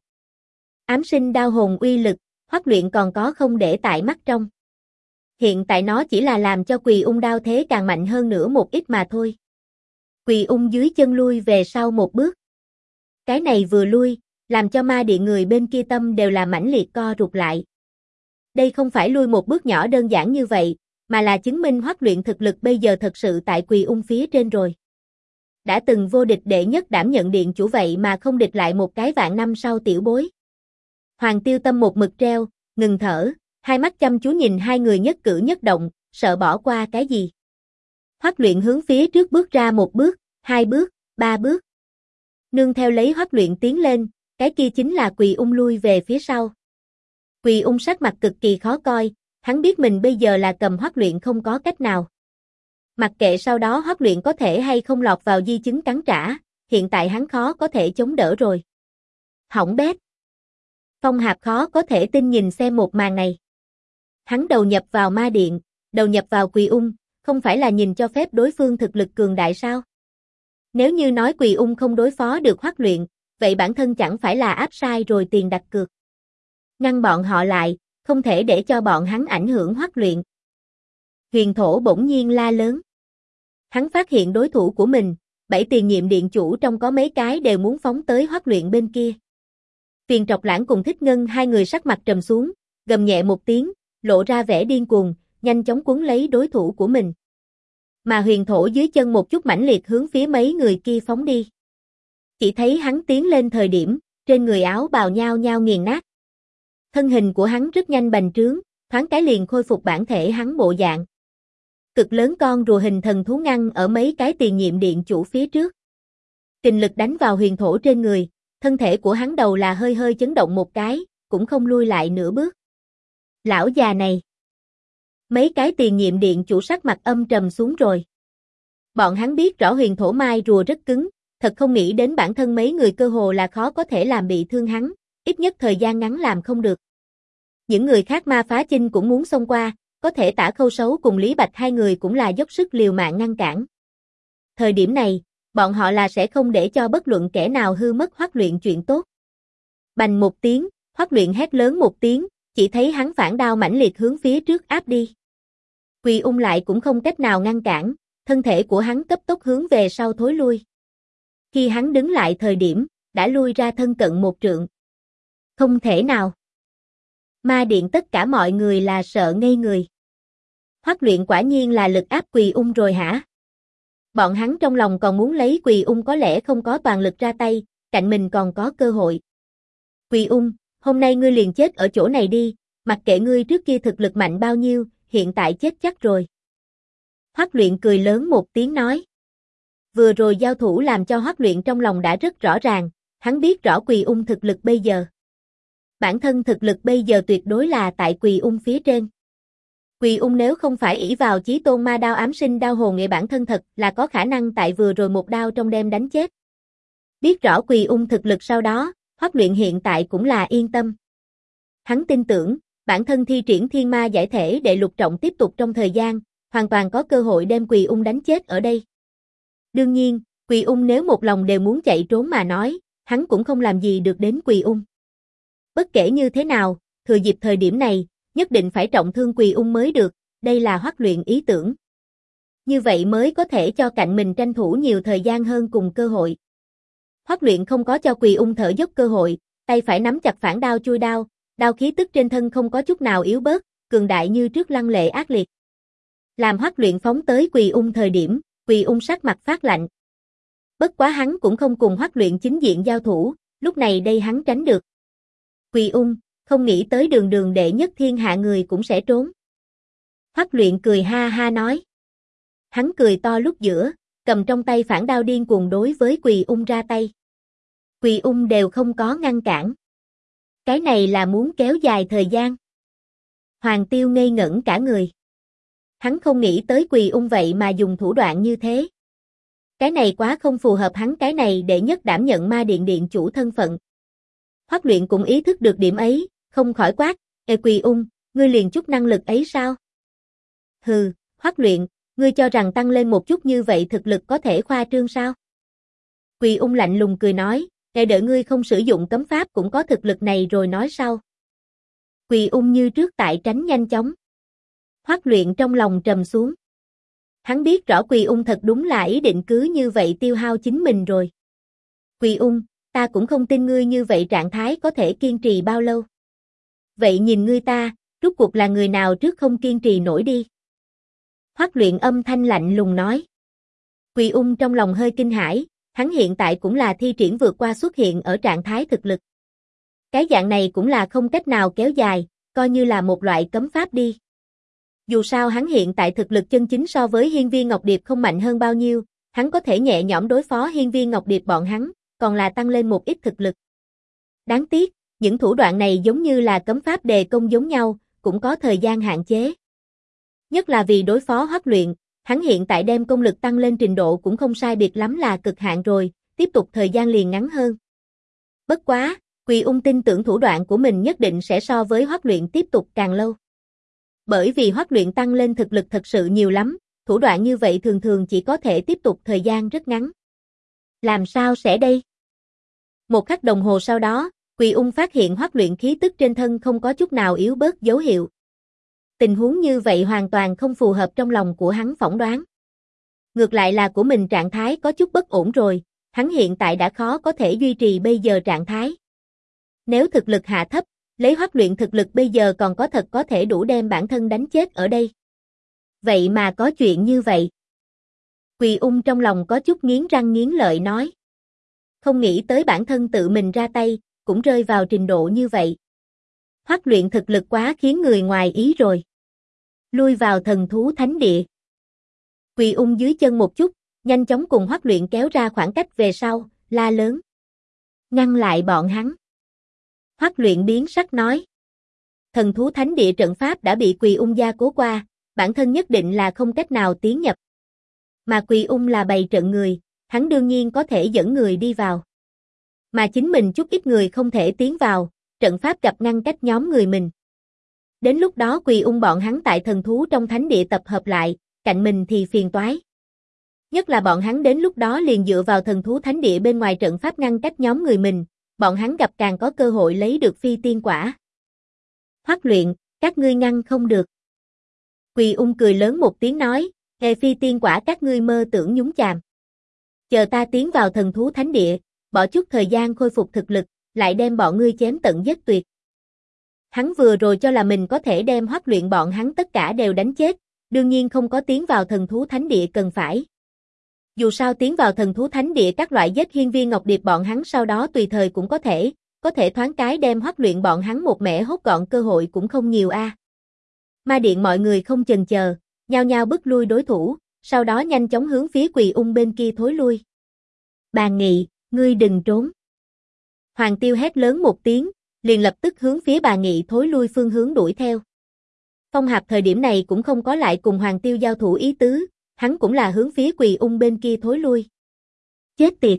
Ám sinh đao hồn uy lực, Hoắc Luyện còn có không để tại mắt trong. Hiện tại nó chỉ là làm cho Quỳ Ung đao thế càng mạnh hơn nữa một ít mà thôi. Quỳ Ung dưới chân lui về sau một bước. Cái này vừa lui, làm cho ma điện người bên kia tâm đều là mãnh liệt co rụt lại. Đây không phải lui một bước nhỏ đơn giản như vậy, mà là chứng minh Hoắc Luyện thực lực bây giờ thật sự tại Quỳ Ung phía trên rồi. Đã từng vô địch đệ nhất đảm nhận điện chủ vậy mà không địch lại một cái vạn năm sau tiểu bối. Hoàng Tiêu Tâm một mực treo, ngừng thở, hai mắt chăm chú nhìn hai người nhất cử nhất động, sợ bỏ qua cái gì. Hoắc Luyện hướng phía trước bước ra một bước, hai bước, ba bước. Nương theo lấy Hoắc Luyện tiến lên, cái kia chính là Quỳ Ung lui về phía sau. Quỳ Ung sắc mặt cực kỳ khó coi, hắn biết mình bây giờ là cầm Hoắc Luyện không có cách nào. Mặc kệ sau đó Hoắc Luyện có thể hay không lọt vào di chứng cắn trả, hiện tại hắn khó có thể chống đỡ rồi. Hỏng bét. Phong Hạp khó có thể tin nhìn xem một màn này. Hắn đầu nhập vào ma điện, đầu nhập vào Quỳ Ung, không phải là nhìn cho phép đối phương thực lực cường đại sao? Nếu như nói Quỳ Ung không đối phó được Hoắc Luyện, vậy bản thân chẳng phải là áp sai rồi tiền đặt cược. Ngăn bọn họ lại, không thể để cho bọn hắn ảnh hưởng Hoắc Luyện. Huyền Thổ bỗng nhiên la lớn. Hắn phát hiện đối thủ của mình, 7 tiền nhiệm điện chủ trong có mấy cái đều muốn phóng tới Hoắc Luyện bên kia. Phiền Trọc Lãng cùng Thích Ngân hai người sắc mặt trầm xuống, gầm nhẹ một tiếng, lộ ra vẻ điên cuồng, nhanh chóng cuốn lấy đối thủ của mình. Mà Huyền Thổ dưới chân một chút mãnh liệt hướng phía mấy người kia phóng đi. Chỉ thấy hắn tiến lên thời điểm, trên người áo bào nhao nhao nghiền nát. Thân hình của hắn rất nhanh bành trướng, thoáng cái liền khôi phục bản thể hắn bộ dạng. Cực lớn con rùa hình thần thú ngăn ở mấy cái tiền nhiệm điện chủ phía trước. Kình lực đánh vào Huyền Thổ trên người, thân thể của hắn đầu là hơi hơi chấn động một cái, cũng không lui lại nửa bước. Lão già này. Mấy cái tiền nhiệm điện chủ sắc mặt âm trầm xuống rồi. Bọn hắn biết rõ Huyền Thổ mai rùa rất cứng, thật không nghĩ đến bản thân mấy người cơ hồ là khó có thể làm bị thương hắn, ít nhất thời gian ngắn làm không được. Những người khác Ma Phá Chinh cũng muốn xông qua, có thể Tả Khâu Sấu cùng Lý Bạch hai người cũng là dốc sức liều mạng ngăn cản. Thời điểm này, bọn họ là sẽ không để cho bất luận kẻ nào hư mất Hoắc Luyện chuyện tốt. Bành một tiếng, Hoắc Luyện hét lớn một tiếng, chỉ thấy hắn phản đao mãnh liệt hướng phía trước áp đi. Quỳ Ung lại cũng không cách nào ngăn cản, thân thể của hắn cấp tốc hướng về sau thối lui. Khi hắn đứng lại thời điểm, đã lui ra thân cận một trượng. Không thể nào. Ma điện tất cả mọi người là sợ ngây người. Hoắc Luyện quả nhiên là lực áp Quỳ Ung rồi hả? Bọn hắn trong lòng còn muốn lấy Quỳ Ung có lẽ không có toàn lực ra tay, cạnh mình còn có cơ hội. Quỳ Ung, hôm nay ngươi liền chết ở chỗ này đi, mặc kệ ngươi trước kia thực lực mạnh bao nhiêu, hiện tại chết chắc rồi. Hoắc Luyện cười lớn một tiếng nói. Vừa rồi giao thủ làm cho Hoắc Luyện trong lòng đã rất rõ ràng, hắn biết rõ Quỳ Ung thực lực bây giờ. Bản thân thực lực bây giờ tuyệt đối là tại Quỳ Ung phía trên. Quỳ Ung nếu không phải ỷ vào chí tôn ma đao ám sinh đao hồn nghệ bản thân thật là có khả năng tại vừa rồi một đao trong đêm đánh chết. Biết rõ Quỳ Ung thực lực sau đó, Hoắc Luyện hiện tại cũng là yên tâm. Hắn tin tưởng, bản thân thi triển thiên ma giải thể để lục trọng tiếp tục trong thời gian, hoàn toàn có cơ hội đem Quỳ Ung đánh chết ở đây. Đương nhiên, Quỳ Ung nếu một lòng đều muốn chạy trốn mà nói, hắn cũng không làm gì được đến Quỳ Ung. Bất kể như thế nào, thừa dịp thời điểm này, nhất định phải trọng thương Quỳ Ung mới được, đây là Hoắc Luyện ý tưởng. Như vậy mới có thể cho cạnh mình tranh thủ nhiều thời gian hơn cùng cơ hội. Hoắc Luyện không có cho Quỳ Ung thở dốc cơ hội, tay phải nắm chặt phản đao chui đao, đao khí tức trên thân không có chút nào yếu bớt, cường đại như trước lăng lệ ác liệt. Làm Hoắc Luyện phóng tới Quỳ Ung thời điểm, Quỳ Ung sắc mặt phát lạnh. Bất quá hắn cũng không cùng Hoắc Luyện chính diện giao thủ, lúc này đây hắn tránh được. Quỳ Ung, không nghĩ tới đường đường đệ nhất thiên hạ người cũng sẽ trốn. Hoắc Luyện cười ha ha nói. Hắn cười to lúc giữa, cầm trong tay phản đao điên cuồng đối với Quỳ Ung ra tay. Quỳ Ung đều không có ngăn cản. Cái này là muốn kéo dài thời gian. Hoàng Tiêu ngây ngẩn cả người. Hắn không nghĩ tới Quỳ Ung vậy mà dùng thủ đoạn như thế. Cái này quá không phù hợp hắn cái này đệ nhất đảm nhận ma điện điện chủ thân phận. Hoắc Luyện cũng ý thức được điểm ấy, không khỏi quát, "Ê Quỳ Ung, ngươi liền chút năng lực ấy sao?" "Hừ, Hoắc Luyện, ngươi cho rằng tăng lên một chút như vậy thực lực có thể khoa trương sao?" Quỳ ung lạnh lùng cười nói, để đợi ngươi không sử dụng cấm pháp cũng có thực lực này rồi nói sau. Quỳ ung như trước tại tránh nhanh chóng. Hoắc Luyện trong lòng trầm xuống. Hắn biết rõ Quỳ ung thật đúng là ý định cứ như vậy tiêu hao chính mình rồi. Quỳ ung, ta cũng không tin ngươi như vậy trạng thái có thể kiên trì bao lâu. Vậy nhìn ngươi ta, rốt cuộc là người nào trước không kiên trì nổi đi. Hoắc Luyện âm thanh lạnh lùng nói. Quỳ ung trong lòng hơi kinh hãi, hắn hiện tại cũng là thi triển vượt qua xuất hiện ở trạng thái thực lực. Cái dạng này cũng là không cách nào kéo dài, coi như là một loại cấm pháp đi. Dù sao hắn hiện tại thực lực chân chính so với Hiên Viên Ngọc Điệp không mạnh hơn bao nhiêu, hắn có thể nhẹ nhõm đối phó Hiên Viên Ngọc Điệp bọn hắn, còn là tăng lên một ít thực lực. Đáng tiếc, những thủ đoạn này giống như là cấm pháp đề công giống nhau, cũng có thời gian hạn chế. Nhất là vì đối phó Hoắc Luyện, hắn hiện tại đem công lực tăng lên trình độ cũng không sai biệt lắm là cực hạn rồi, tiếp tục thời gian liền ngắn hơn. Bất quá, Quỳ ung tin tưởng thủ đoạn của mình nhất định sẽ so với Hoắc Luyện tiếp tục càng lâu. Bởi vì Hoắc Luyện tăng lên thực lực thật sự nhiều lắm, thủ đoạn như vậy thường thường chỉ có thể tiếp tục thời gian rất ngắn. Làm sao sẽ đây? Một khắc đồng hồ sau đó, Quỳ ung phát hiện Hoắc Luyện khí tức trên thân không có chút nào yếu bớt dấu hiệu. Tình huống như vậy hoàn toàn không phù hợp trong lòng của hắn phỏng đoán. Ngược lại là của mình trạng thái có chút bất ổn rồi, hắn hiện tại đã khó có thể duy trì bây giờ trạng thái. Nếu thực lực hạ thấp, lấy Hoắc Luyện thực lực bây giờ còn có thể đủ đem bản thân đánh chết ở đây. Vậy mà có chuyện như vậy. Quỳ ung trong lòng có chút nghiến răng nghiến lợi nói. Không nghĩ tới bản thân tự mình ra tay, cũng rơi vào trình độ như vậy. Hoắc Luyện thực lực quá khiến người ngoài ý rồi. Lui vào thần thú thánh địa. Quỳ ung dưới chân một chút, nhanh chóng cùng Hoắc Luyện kéo ra khoảng cách về sau, la lớn. Ngăn lại bọn hắn. Hoắc Luyện biến sắc nói. Thần thú thánh địa trận pháp đã bị Quỳ ung gia cố qua, bản thân nhất định là không cách nào tiến nhập. Mà Quỳ ung là bày trận người, hắn đương nhiên có thể dẫn người đi vào. Mà chính mình chút ít người không thể tiến vào, trận pháp gặp ngăn cách nhóm người mình. Đến lúc đó Quỳ ung bọn hắn tại thần thú trong thánh địa tập hợp lại, cạnh mình thì phiền toái. Nhất là bọn hắn đến lúc đó liền dựa vào thần thú thánh địa bên ngoài trận pháp ngăn cách nhóm người mình, bọn hắn gặp càng có cơ hội lấy được phi tiên quả. Hoắc Luyện, các ngươi ngăn không được. Quỳ ung cười lớn một tiếng nói, phi tiên quả các ngươi mơ tưởng nhúng chàm. Chờ ta tiến vào thần thú thánh địa, bỏ chút thời gian khôi phục thực lực, lại đem bọn ngươi chém tận giết tuyệt. Hắn vừa rồi cho là mình có thể đem Hoắc Luyện bọn hắn tất cả đều đánh chết, đương nhiên không có tiến vào thần thú thánh địa cần phải. Dù sao tiến vào thần thú thánh địa các loại giết Hiên Viên Ngọc Điệp bọn hắn sau đó tùy thời cũng có thể thoáng cái đem Hoắc Luyện bọn hắn một mẻ hốt gọn cơ hội cũng không nhiều a. Ma điện mọi người không chần chờ, nhao nhao bức lui đối thủ, sau đó nhanh chóng hướng phía Quỳ ung bên kia thối lui. Bàn Nghị, ngươi đừng trốn. Hoàng Tiêu hét lớn một tiếng, liền lập tức hướng phía Bàn Nghị thối lui phương hướng đuổi theo. Phong Hạp thời điểm này cũng không có lại cùng Hoàng Tiêu giao thủ ý tứ, hắn cũng là hướng phía Quỳ ung bên kia thối lui. Chết tiệt!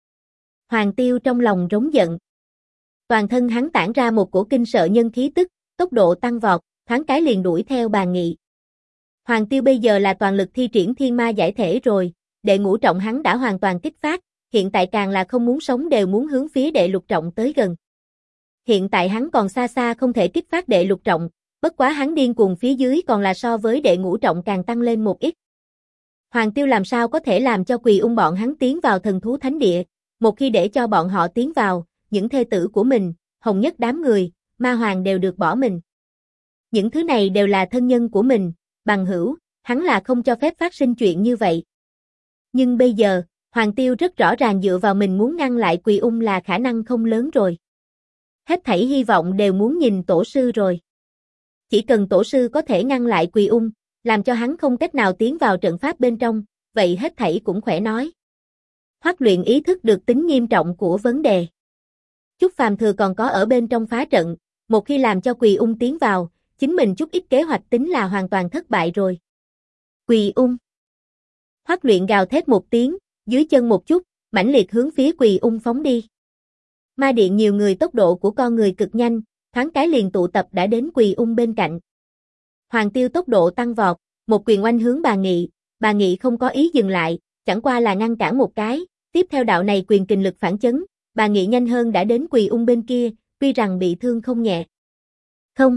Hoàng Tiêu trong lòng rống giận. Toàn thân hắn tản ra một cổ kinh sợ nhân khí tức, tốc độ tăng vọt, thoáng cái liền đuổi theo Bàn Nghị. Hoàng Tiêu bây giờ là toàn lực thi triển thiên ma giải thể rồi, đệ ngũ trọng hắn đã hoàn toàn kích phát, hiện tại càng là không muốn sống đều muốn hướng phía đệ lục trọng tới gần. Hiện tại hắn còn xa xa không thể kích phát đệ lục trọng, bất quá hắn điên cuồng phía dưới còn là so với đệ ngũ trọng càng tăng lên một ít. Hoàng Tiêu làm sao có thể làm cho Quỳ ung bọn hắn tiến vào thần thú thánh địa, một khi để cho bọn họ tiến vào, những thê tử của mình, hồng nhất đám người, ma hoàng đều được bỏ mình. Những thứ này đều là thân nhân của mình, bằng hữu, hắn là không cho phép phát sinh chuyện như vậy. Nhưng bây giờ, Hoàng Tiêu rất rõ ràng dựa vào mình muốn ngăn lại Quỳ ung là khả năng không lớn rồi. Hết thảy hy vọng đều muốn nhìn tổ sư rồi. Chỉ cần tổ sư có thể ngăn lại Quỳ ung, làm cho hắn không cách nào tiến vào trận pháp bên trong, vậy hết thảy cũng khỏe nói. Hoắc Luyện ý thức được tính nghiêm trọng của vấn đề. Chúc Phàm Thừa còn có ở bên trong phá trận, một khi làm cho Quỳ ung tiến vào, chính mình chút ít kế hoạch tính là hoàn toàn thất bại rồi. Quỳ ung. Hoắc Luyện gào thét một tiếng, dưới chân một chút, mãnh liệt hướng phía Quỳ ung phóng đi. Ma điện nhiều người tốc độ của con người cực nhanh, thoáng cái liền tụ tập đã đến Quỳ ung bên cạnh. Hoàng Tiêu tốc độ tăng vọt, một quyền oanh hướng Bàn Nghị không có ý dừng lại, chẳng qua là ngăn cản một cái, Tiếp theo đạo này quyền kình lực phản chấn, bà Nghị nhanh hơn đã đến Quỳ Ung bên kia, tuy rằng bị thương không nhẹ. Không.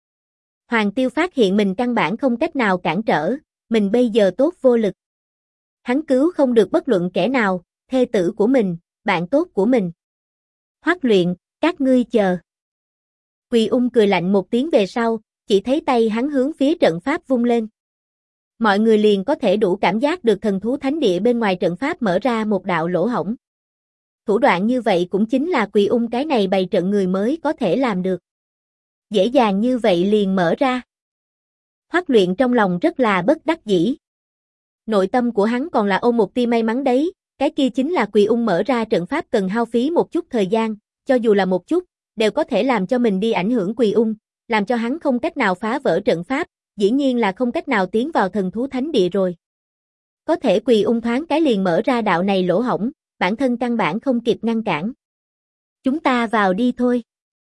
Hoàng Tiêu phát hiện mình căn bản không cách nào cản trở, mình bây giờ tốt vô lực. Hắn cứu không được bất luận kẻ nào, thê tử của mình, bạn tốt của mình. Hoắc Luyện, các ngươi chờ. Quỳ Ung cười lạnh một tiếng về sau, chỉ thấy tay hắn hướng phía trận pháp vung lên. Mọi người liền có thể đủ cảm giác được thần thú thánh địa bên ngoài trận pháp mở ra một đạo lỗ hổng. Thủ đoạn như vậy cũng chính là Quỳ Ung cái này bày trận người mới có thể làm được. Dễ dàng như vậy liền mở ra. Hoắc Luyện trong lòng rất là bất đắc dĩ. Nội tâm của hắn còn là ôm một tia may mắn đấy, cái kia chính là Quỳ Ung mở ra trận pháp cần hao phí một chút thời gian, cho dù là một chút, đều có thể làm cho mình đi ảnh hưởng Quỳ Ung, làm cho hắn không cách nào phá vỡ trận pháp, dĩ nhiên là không cách nào tiến vào thần thú thánh địa rồi. Có thể Quỳ Ung thoáng cái liền mở ra đạo này lỗ hổng, bản thân căn bản không kịp ngăn cản. Chúng ta vào đi thôi.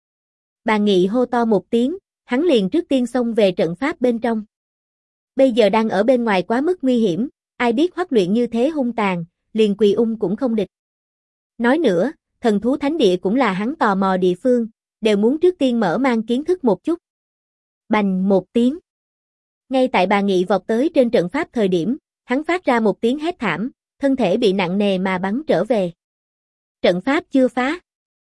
Bà Nghị hô to một tiếng, hắn liền trước tiên xông về trận pháp bên trong. Bây giờ đang ở bên ngoài quá mức nguy hiểm, ai biết Hoắc Luyện như thế hung tàn, liền Quỳ Ung cũng không địch. Nói nữa, thần thú thánh địa cũng là hắn tò mò địa phương, đều muốn trước tiên mở mang kiến thức một chút. Bành một tiếng. Ngay tại bà Nghị vọt tới trên trận pháp thời điểm, hắn phát ra một tiếng hét thảm, thân thể bị nặng nề mà bắn trở về. Trận pháp chưa phá.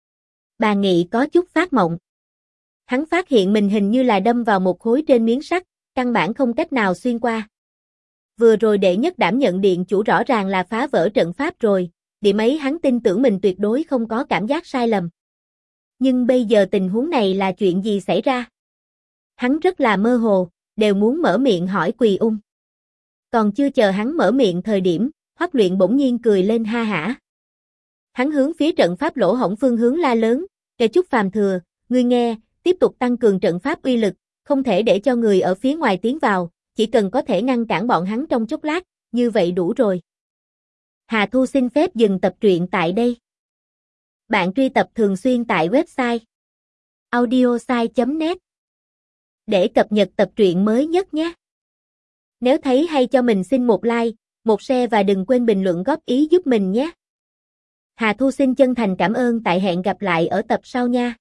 Bà Nghị có chút phát mộng. Hắn phát hiện mình hình như là đâm vào một khối trên miếng sắt, căn bản không cách nào xuyên qua. Vừa rồi đệ nhất đảm nhận điện chủ rõ ràng là phá vỡ trận pháp rồi, điểm ấy hắn tin tưởng mình tuyệt đối không có cảm giác sai lầm. Nhưng bây giờ tình huống này là chuyện gì xảy ra? Hắn rất là mơ hồ, đều muốn mở miệng hỏi Quỳ Ung. Còn chưa chờ hắn mở miệng thời điểm, Hoắc Luyện bỗng nhiên cười lên ha hả. Hắn hướng phía trận pháp lỗ hổng phương hướng la lớn, "Kẻ Trúc Phàm Thừa, ngươi nghe, tiếp tục tăng cường trận pháp uy lực, không thể để cho người ở phía ngoài tiến vào, chỉ cần có thể ngăn cản bọn hắn trong chốc lát, như vậy đủ rồi." Hà Thu xin phép dừng tập truyện tại đây. Bạn truy cập thường xuyên tại website audiosai.net để cập nhật tập truyện mới nhất nhé. Nếu thấy hay cho mình xin một like, một share và đừng quên bình luận góp ý giúp mình nhé. Hà Thu xin chân thành cảm ơn, tại hẹn gặp lại ở tập sau nha.